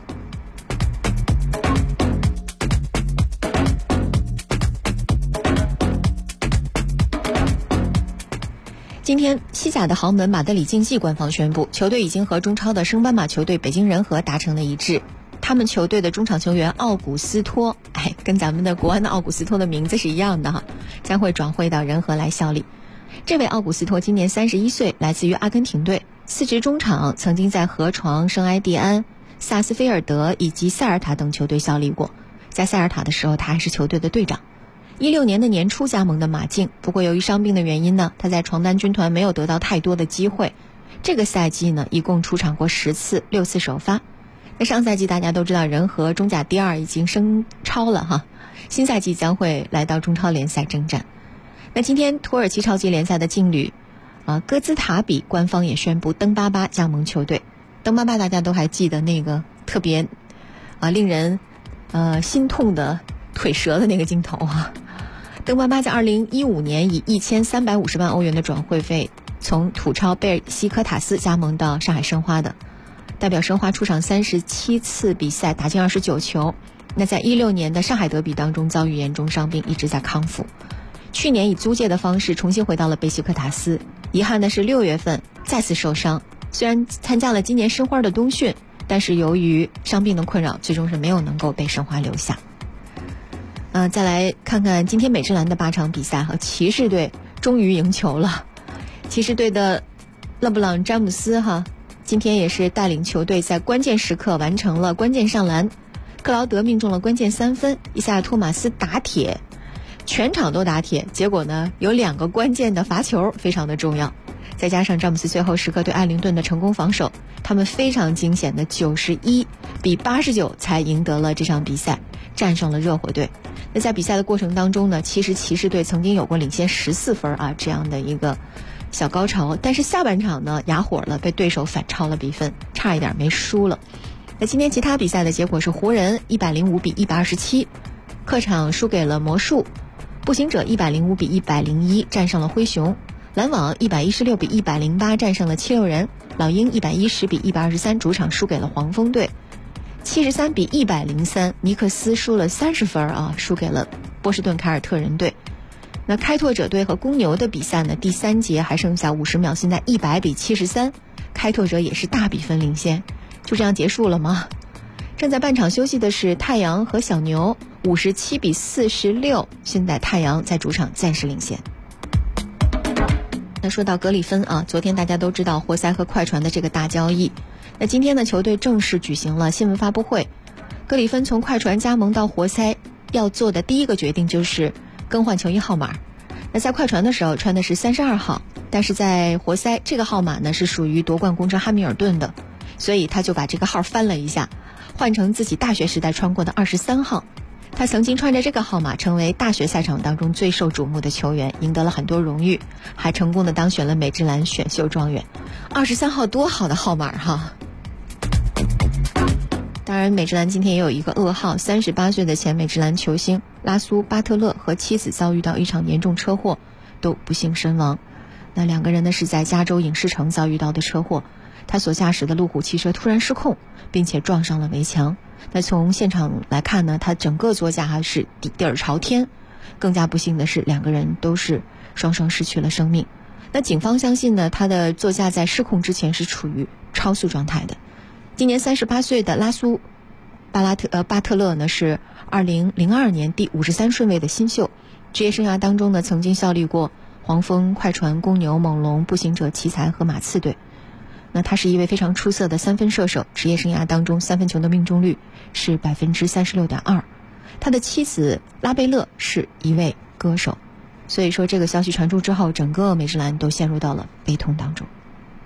今天，西甲的豪门马德里竞技官方宣布，球队已经和中超的升班马球队北京人和达成了一致。他们球队的中场球员奥古斯托，跟咱们的国安的奥古斯托的名字是一样的哈，将会转会到人和来效力。这位奥古斯托今年31岁，来自于阿根廷队，司职中场，曾经在河床、圣埃蒂安、萨斯菲尔德以及塞尔塔等球队效力过。在塞尔塔的时候，他还是球队的队长。16年的年初加盟的马竞，不过由于伤病的原因呢，他在床单军团没有得到太多的机会。这个赛季呢，一共出场过10次，6次首发。那上赛季大家都知道人和中甲第2已经升超了哈，新赛季将会来到中超联赛征战。那今天土耳其超级联赛的劲旅哥兹塔比官方也宣布登巴巴加盟球队。登巴巴大家都还记得那个特别令人心痛的腿折的那个镜头啊。登巴巴在2015年以1350万欧元的转会费从土超贝尔西科塔斯加盟到上海申花的，代表申花出场37次比赛，打进29球。那在16年的上海德比当中遭遇严重伤病，一直在康复。去年以租借的方式重新回到了贝西克塔斯，遗憾的是6月份再次受伤，虽然参加了今年申花的冬训，但是由于伤病的困扰，最终是没有能够被申花留下。再来看看今天美职篮的8场比赛，和骑士队终于赢球了。骑士队的勒布朗詹姆斯今天也是带领球队在关键时刻完成了关键上篮，克劳德命中了关键3分，伊萨亚托马斯打铁，全场都打铁，结果呢有2个关键的罚球非常的重要，再加上詹姆斯最后时刻对艾灵顿的成功防守，他们非常惊险的91比89才赢得了这场比赛，战胜了热火队。那在比赛的过程当中呢，其实骑士队曾经有过领先14分这样的一个小高潮，但是下半场呢哑火了，被对手反超了比分，差一点没输了。那今天其他比赛的结果是湖人105比127客场输给了魔术，步行者105比101战胜了灰熊，篮网116比108战胜了76人，老鹰110比123主场输给了黄蜂队，73比103尼克斯输了30分输给了波士顿凯尔特人队。那开拓者队和公牛的比赛呢，第3节还剩下50秒，现在100比73，开拓者也是大比分领先，就这样结束了吗？正在半场休息的是太阳和小牛，57比46，现在太阳在主场暂时领先。那说到格里芬昨天大家都知道活塞和快船的这个大交易，那今天呢球队正式举行了新闻发布会。格里芬从快船加盟到活塞要做的第一个决定就是更换球衣号码。那在快船的时候穿的是32号，但是在活塞这个号码呢是属于夺冠功臣哈密尔顿的，所以他就把这个号翻了一下，换成自己大学时代穿过的23号。他曾经穿着这个号码成为大学赛场当中最受瞩目的球员，赢得了很多荣誉，还成功的当选了美职篮选秀状元。23号多好的号码当然美职篮今天也有一个噩耗，38岁的前美职篮球星拉苏巴特勒和妻子遭遇到一场严重车祸，都不幸身亡。那2个人呢是在加州影视城遭遇到的车祸，他所驾驶的路虎汽车突然失控，并且撞上了围墙。那从现场来看呢，他整个座驾还是底儿朝天。更加不幸的是2个人都是双双失去了生命。那警方相信呢，他的座驾在失控之前是处于超速状态的。今年38岁的拉苏巴特勒呢是2002年第53顺位的新秀，职业生涯当中呢曾经效力过黄蜂、快船、公牛、猛龙、步行者、奇才和马刺队。那他是一位非常出色的三分射手，职业生涯当中三分球的命中率是 36.2%。他的妻子拉贝勒是一位歌手，所以说这个消息传出之后，整个美职篮都陷入到了悲痛当中。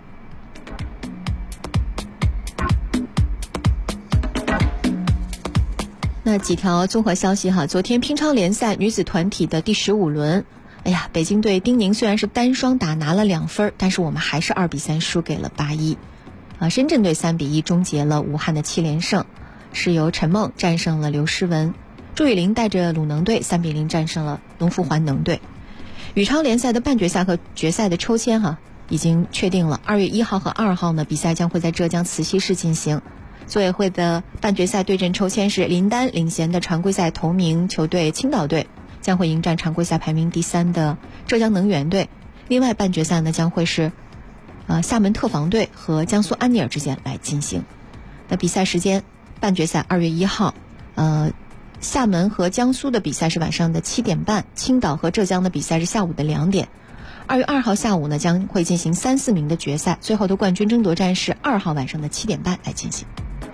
那几条综合消息哈，昨天乒超联赛女子团体的第15轮，北京队丁宁虽然是单双打拿了2分，但是我们还是2比3输给了8-1。深圳队3比1终结了武汉的7连胜，是由陈梦战胜了刘诗雯，朱雨玲带着鲁能队3比0战胜了龙福环能队。羽超联赛的半决赛和决赛的抽签已经确定了，2月1号和2号呢比赛将会在浙江慈溪市进行。组委会的半决赛对阵抽签是林丹领衔的常规赛头名球队青岛队将会迎战常规赛排名第3的浙江能源队，另外半决赛呢将会是厦门特防队和江苏安尼尔之间来进行。那比赛时间，半决赛2月1号，厦门和江苏的比赛是晚上的7点半，青岛和浙江的比赛是下午的2点。2月2号下午呢将会进行3、4名的决赛，最后的冠军争夺战是2号晚上的7点半来进行。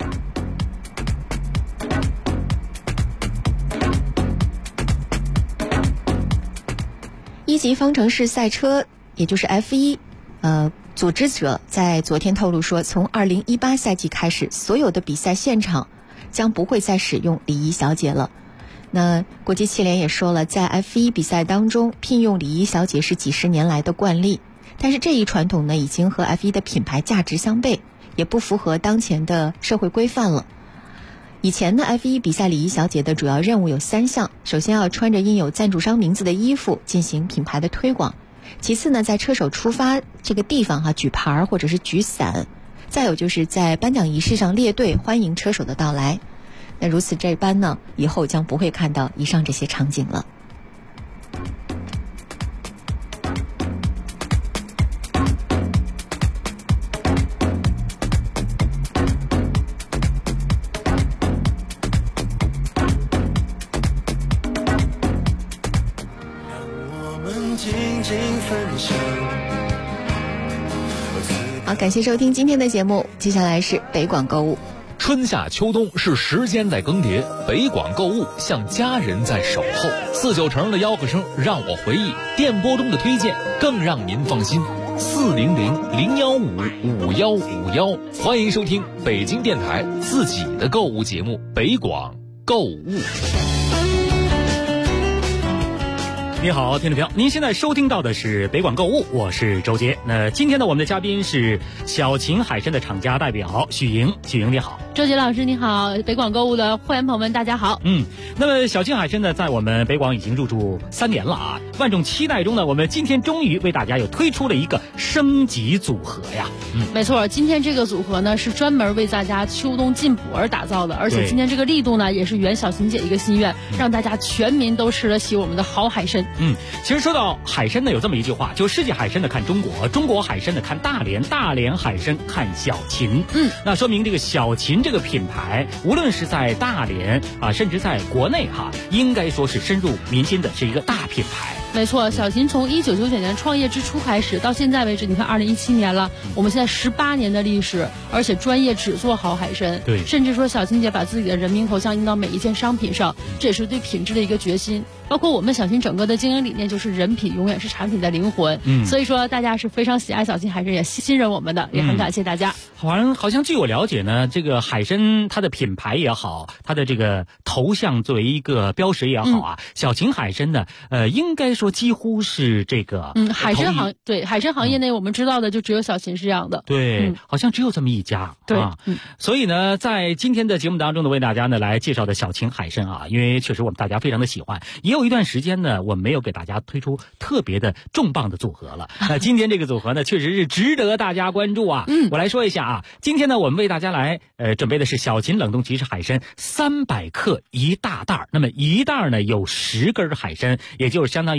一级方程式赛车，也就是 F1，组织者在昨天透露说，从2018赛季开始，所有的比赛现场将不会再使用礼仪小姐了。那国际汽联也说了，在 F1 比赛当中聘用礼仪小姐是几十年来的惯例，但是这一传统呢，已经和 F1 的品牌价值相悖，也不符合当前的社会规范了。以前呢 F1 比赛礼仪小姐的主要任务有3项，首先要穿着印有赞助商名字的衣服进行品牌的推广，其次呢在车手出发这个地方举牌或者是举伞，再有就是在颁奖仪式上列队欢迎车手的到来。那如此这般呢，以后将不会看到以上这些场景了。好，感谢收听今天的节目，接下来是北广购物。 春夏秋冬是时间在更迭，北广购物像家人在守候。490的吆喝声让我回忆，电波中的推荐更让您放心。400-015-5151，欢迎收听北京电台自己的购物节目北广购物。 你好，听众朋友，您现在收听到的是北广购物，我是周杰。那今天呢，我们的嘉宾是小秦海参的厂家代表许莹。许莹你好。 周杰老师你好，北广购物的会员朋友们大家好。 那么小秦海参呢，在我们北广已经入驻3年了啊，万众期待中呢，我们今天终于为大家又推出了一个升级组合呀。 没错，今天这个组合呢是专门为大家秋冬进补而打造的，而且今天这个力度呢也是圆小秦姐一个心愿，让大家全民都吃得起我们的好海参。 其实说到海参呢，有这么一句话，就世界海参的看中国，中国海参的看大连，大连海参看小秦。那说明这个小秦这个品牌，无论是在大连啊，甚至在国内应该说是深入民心的，是一个大品牌。 没错，小秦从1999年创业之初开始，到现在为止，你看2017年了，我们现在18年的历史，而且专业只做好海参。 对， 甚至说小秦姐把自己的人名头像印到每一件商品上，这也是对品质的一个决心。包括我们小秦整个的经营理念就是人品永远是产品的灵魂。所以说大家是非常喜爱小秦海参，也信任我们的，也很感谢大家。 好像据我了解呢，这个海参它的品牌也好，它的这个头像作为一个标识也好啊，小秦海参呢，应该说几乎是这个海参行业内我们知道的就只有小秦是这样的。 对，好像只有这么一家。 对所以呢，在今天的节目当中呢，为大家呢来介绍的小秦海参啊，因为确实我们大家非常的喜欢，也有一段时间呢，我们没有给大家推出特别的重磅的组合了。那今天这个组合呢，确实是值得大家关注啊。我来说一下啊，今天呢，我们为大家来准备的是小秦冷冻即食海参300克一大袋，那么一袋呢有10根海参，也就是相当于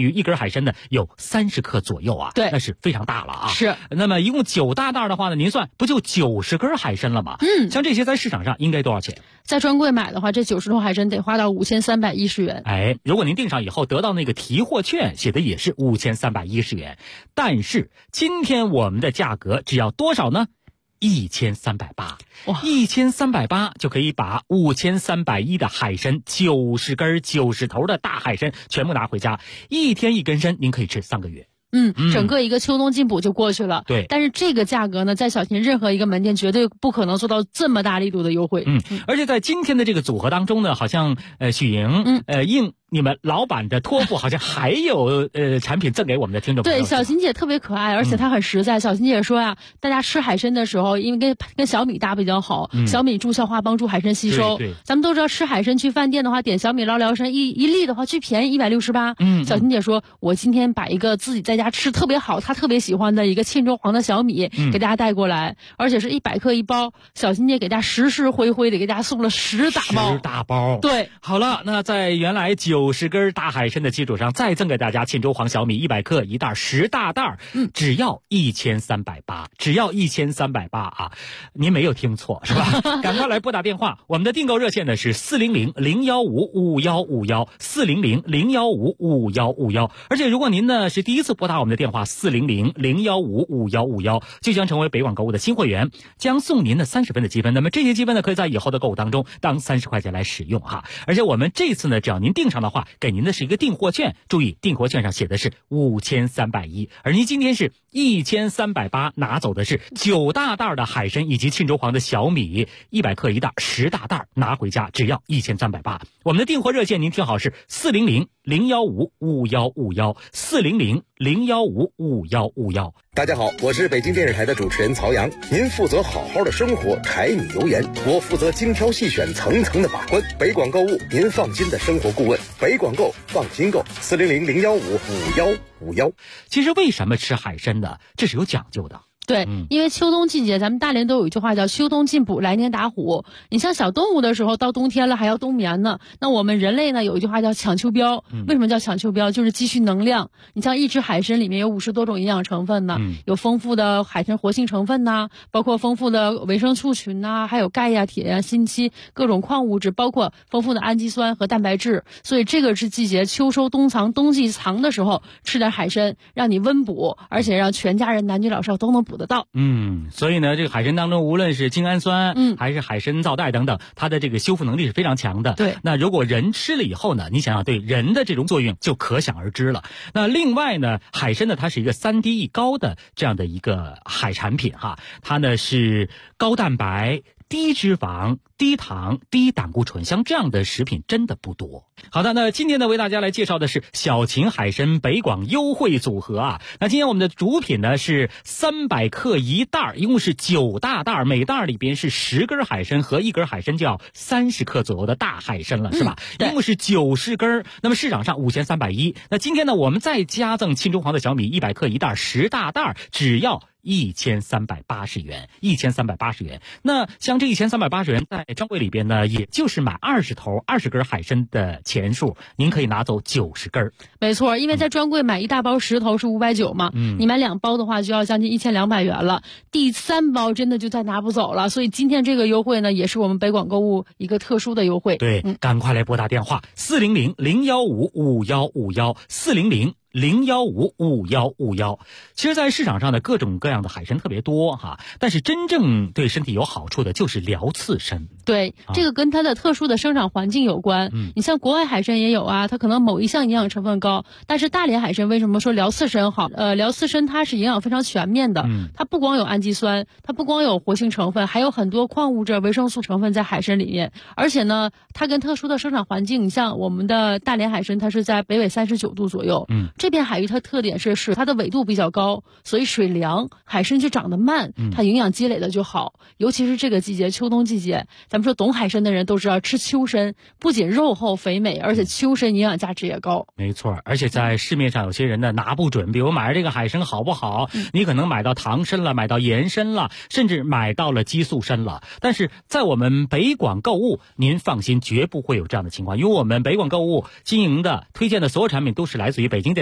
于一根海参呢有30克左右啊， 对， 那是非常大了啊。 是。 那么一共9大袋的话呢，您算不就90根海参了吗？像这些在市场上应该多少钱？ 在专柜买的话，这90头海参得花到5310元。 哎，如果您订上以后得到那个提货券，写的也是5310元，但是今天我们的价格只要多少呢？1380，哇，1380就可以把5310的海参90根90头的大海参全部拿回家，一天一根参，您可以吃3个月。 整个一个秋冬进补就过去了。 对， 但是这个价格呢，在小秦任何一个门店绝对不可能做到这么大力度的优惠。 而且在今天的这个组合当中呢，好像许莹应你们老板的托付，好像还有产品赠给我们的听众朋友。 对，小秦姐特别可爱，而且她很实在。小秦姐说呀，大家吃海参的时候，因为跟小米搭比较好，小米助消化，帮助海参吸收。 对， 咱们都知道吃海参去饭店的话，点小米捞辽参一粒的话最便宜168。小秦姐说，我今天把一个自己在家吃特别好，她特别喜欢的一个沁州黄的小米给大家带过来，而且是100克一包。小秦姐给大家实实惠惠的给大家送了10大包。对， 好了，那在原来90根大海参的基础上，再赠给大家沁州黄小米100克一袋10大袋，只要1380，只要1380啊！您没有听错是吧？赶快来拨打电话，我们的订购热线呢是400-015-5151，400-015-5151。而且如果您呢是第一次拨打我们的电话400-015-5151，就将成为北广购物的新会员，将送您的30分的积分。那么这些积分呢，可以在以后的购物当中当30块钱来使用哈。而且我们这次呢，只要您订上的话，给您的是一个订货券，注意订货券上写的是5310，而您今天是1380，拿走的是9大袋的海参以及沁州黄的小米100克一袋10大袋，拿回家只要1380。我们的订货热线您听好是400-015-5151，400-015-5151。 大家好，我是北京电视台的主持人曹阳。您负责好好的生活，柴米油盐，我负责精挑细选，层层的把关。北广购物，您放心的生活顾问。北广购，放心购，400-015-5151。 其实为什么吃海参呢？这是有讲究的。 对，因为秋冬季节，咱们大连都有一句话叫秋冬进补，来年打虎。你像小动物的时候，到冬天了还要冬眠呢。那我们人类呢，有一句话叫抢秋膘。为什么叫抢秋膘？就是积蓄能量。你像一只海参里面有50多种营养成分呢，有丰富的海参活性成分呐，包括丰富的维生素群呐，还有钙呀、铁呀、锌硒各种矿物质，包括丰富的氨基酸和蛋白质。所以这个是季节秋收冬藏，冬季藏的时候吃点海参，让你温补，而且让全家人男女老少都能补得到。 所以呢，这个海参当中，无论是精氨酸，还是海参皂苷等等，它的这个修复能力是非常强的。 对， 那如果人吃了以后呢，你想想对人的这种作用就可想而知了。那另外呢，海参呢，它是一个3低一高的这样的一个海产品哈，它呢是高蛋白、低脂肪、低糖、低胆固醇，像这样的食品真的不多。好的，那今天呢为大家来介绍的是小秦海参北广优惠组合啊。那今天我们的主品呢是300克一袋，一共是9大袋，每袋里边是10根海参和1根海参，就要30克左右的大海参了，是吧？一共是90根，那么市场上5310。那今天呢我们再加赠沁州黄的小米100克一袋10大袋，只要1380元，1380元。那像这1380元在专柜里边呢，也就是买20根海参的钱数，您可以拿走90根。 没错，因为在专柜买一大包10头是590嘛，你买2包的话就要将近1200元了，第3包真的就再拿不走了。所以今天这个优惠呢，也是我们北广购物一个特殊的优惠。 对，赶快来拨打电话400-015-5151，400-015-5151。其实在市场上的各种各样的海参特别多哈，但是真正对身体有好处的就是辽刺参。 对，这个跟它的特殊的生长环境有关。你像国外海参也有啊，它可能某一项营养成分高，但是大连海参为什么说辽刺参好？辽刺参它是营养非常全面的，它不光有氨基酸，它不光有活性成分，还有很多矿物质、维生素成分在海参里面。而且呢，它跟特殊的生长环境，你像我们的大连海参，它是在北纬39度左右。这片海域它特点是它的纬度比较高，所以水凉，海参就长得慢，它营养积累的就好。尤其是这个季节，秋冬季节，咱们说懂海参的人都知道，吃秋参不仅肉厚肥美，而且秋参营养价值也高。 没错，而且在市面上有些人呢拿不准，比如买这个海参好不好，你可能买到糖参了，买到盐参了，甚至买到了激素参了。但是在我们北广购物，您放心，绝不会有这样的情况，因为我们北广购物经营的推荐的所有产品都是来自于北京电台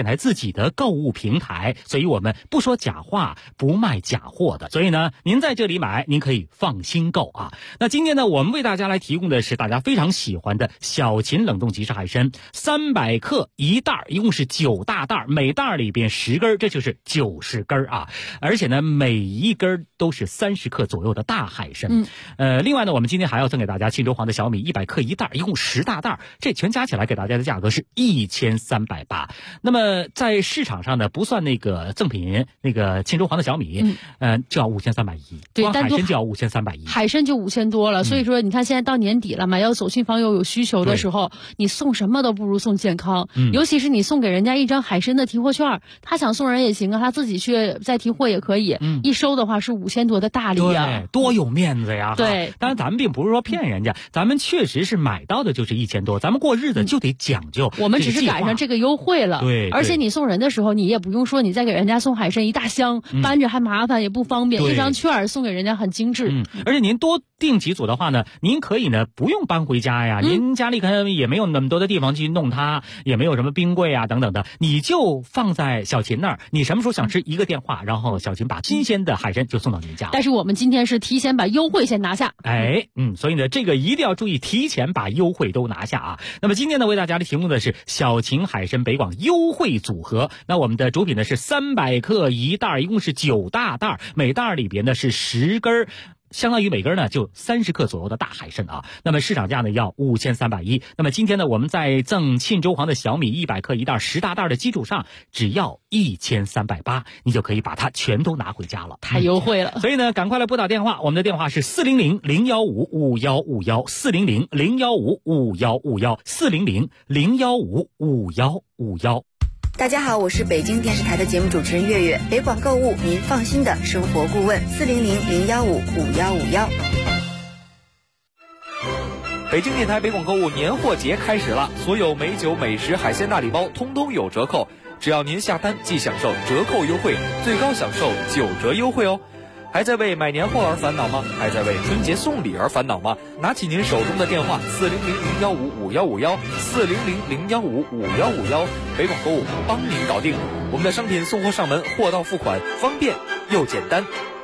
台自己的购物平台，所以我们不说假话，不卖假货的。所以呢，您在这里买，您可以放心购啊。那今天呢，我们为大家来提供的是大家非常喜欢的小秦冷冻即食海参，300克一袋，一共是9大袋，每袋里边10根，这就是90根啊。而且呢，每一根都是30克左右的大海参。另外呢，我们今天还要赠给大家庆州黄的小米100克一袋，一共10大袋，这全加起来给大家的价格是1380。那么在市场上呢，不算那个赠品那个庆州黄的小米，就要5310， 对， 光海参就要5310， 海参就5000多了。所以说，你看现在到年底了嘛，要走亲访友有需求的时候，你送什么都不如送健康。尤其是你送给人家一张海参的提货券，他想送人也行啊，他自己去再提货也可以。一收的话是5000多的大礼啊， 对，多有面子呀！ 对， 当然咱们并不是说骗人家，咱们确实是买到的就是1000多，咱们过日子就得讲究。 我们只是赶上这个优惠了， 对， 而且你送人的时候，你也不用说你再给人家送海参一大箱，搬着还麻烦也不方便，一张券送给人家很精致。 而且您多订几组的话呢，您可以呢不用搬回家呀，您家里可能也没有那么多的地方去弄它，也没有什么冰柜啊等等的，你就放在小秦那儿，你什么时候想吃一个电话，然后小秦把新鲜的海参就送到您家。 但是我们今天是提前把优惠先拿下， 所以呢，这个一定要注意，提前把优惠都拿下啊。那么今天呢，为大家提供的是小秦海参北广优惠组合。那我们的主品呢是300克一袋，一共是9大袋，每袋里边呢是10根。相当于每根呢就30克左右的大海参啊，那么市场价呢要5310。那么今天呢，我们在赠庆州黄的小米100克一袋10大袋的基础上，只要1380，你就可以把它全都拿回家了， 太优惠了。 所以呢，赶快来拨打电话，我们的电话是400-015-5151，400-015-5151，400-015-5151。 大家好，我是北京电视台的节目主持人月月，北广购物您放心的生活顾问，400-015-5151。 北京电台北广购物年货节开始了，所有美酒美食海鲜大礼包通通有折扣，只要您下单即享受折扣优惠，最高享受9折优惠哦。还在为买年货而烦恼吗？还在为春节送礼而烦恼吗？拿起您手中的电话，400-015-5151，400-015-5151，北广购物帮您搞定，我们的商品送货上门，货到付款，方便又简单。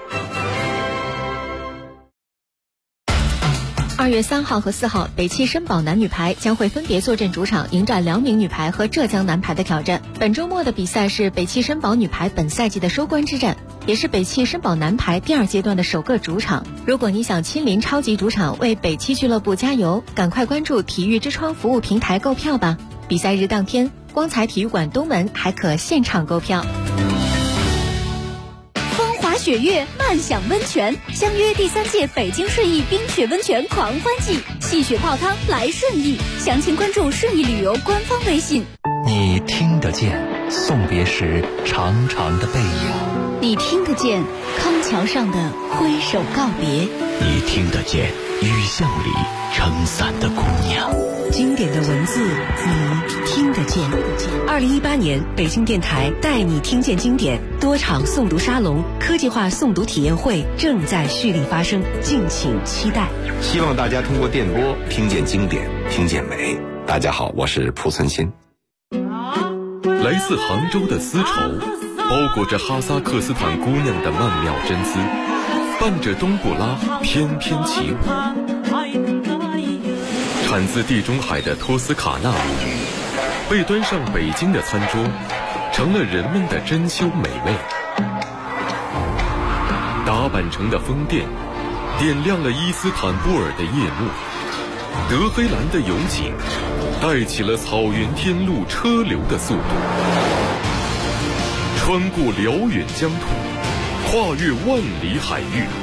2月3号和4号，北汽绅宝男女排将会分别坐镇主场，迎战辽宁女排和浙江男排的挑战。本周末的比赛是北汽绅宝女排本赛季的收官之战，也是北汽绅宝男排第2阶段的首个主场。如果你想亲临超级主场为北汽俱乐部加油，赶快关注体育之窗服务平台购票吧。比赛日当天，光彩体育馆东门还可现场购票。 雪月慢享温泉，相约第3届北京顺义冰雪温泉狂欢季，戏雪泡汤来顺义，详情关注顺义旅游官方微信。 你听得见送别时长长的背影， 你听得见康桥上的挥手告别， 你听得见雨巷里撑伞的姑娘。 经典的文字，你听得见。2018年，北京电台带你听见经典多场诵读沙龙、科技化诵读体验会正在蓄力发生，敬请期待。 希望大家通过电波听见经典，听见美。大家好，我是濮存昕。 来自杭州的丝绸，包裹着哈萨克斯坦姑娘的曼妙真姿，伴着冬不拉翩翩起舞。产自地中海的托斯卡纳舞女，被端上北京的餐桌，成了人们的珍馐美味。打扮成的风电，点亮了伊斯坦布尔的夜幕。德黑兰的油井，带起了草原天路车流的速度。穿过辽远疆土，跨越万里海域。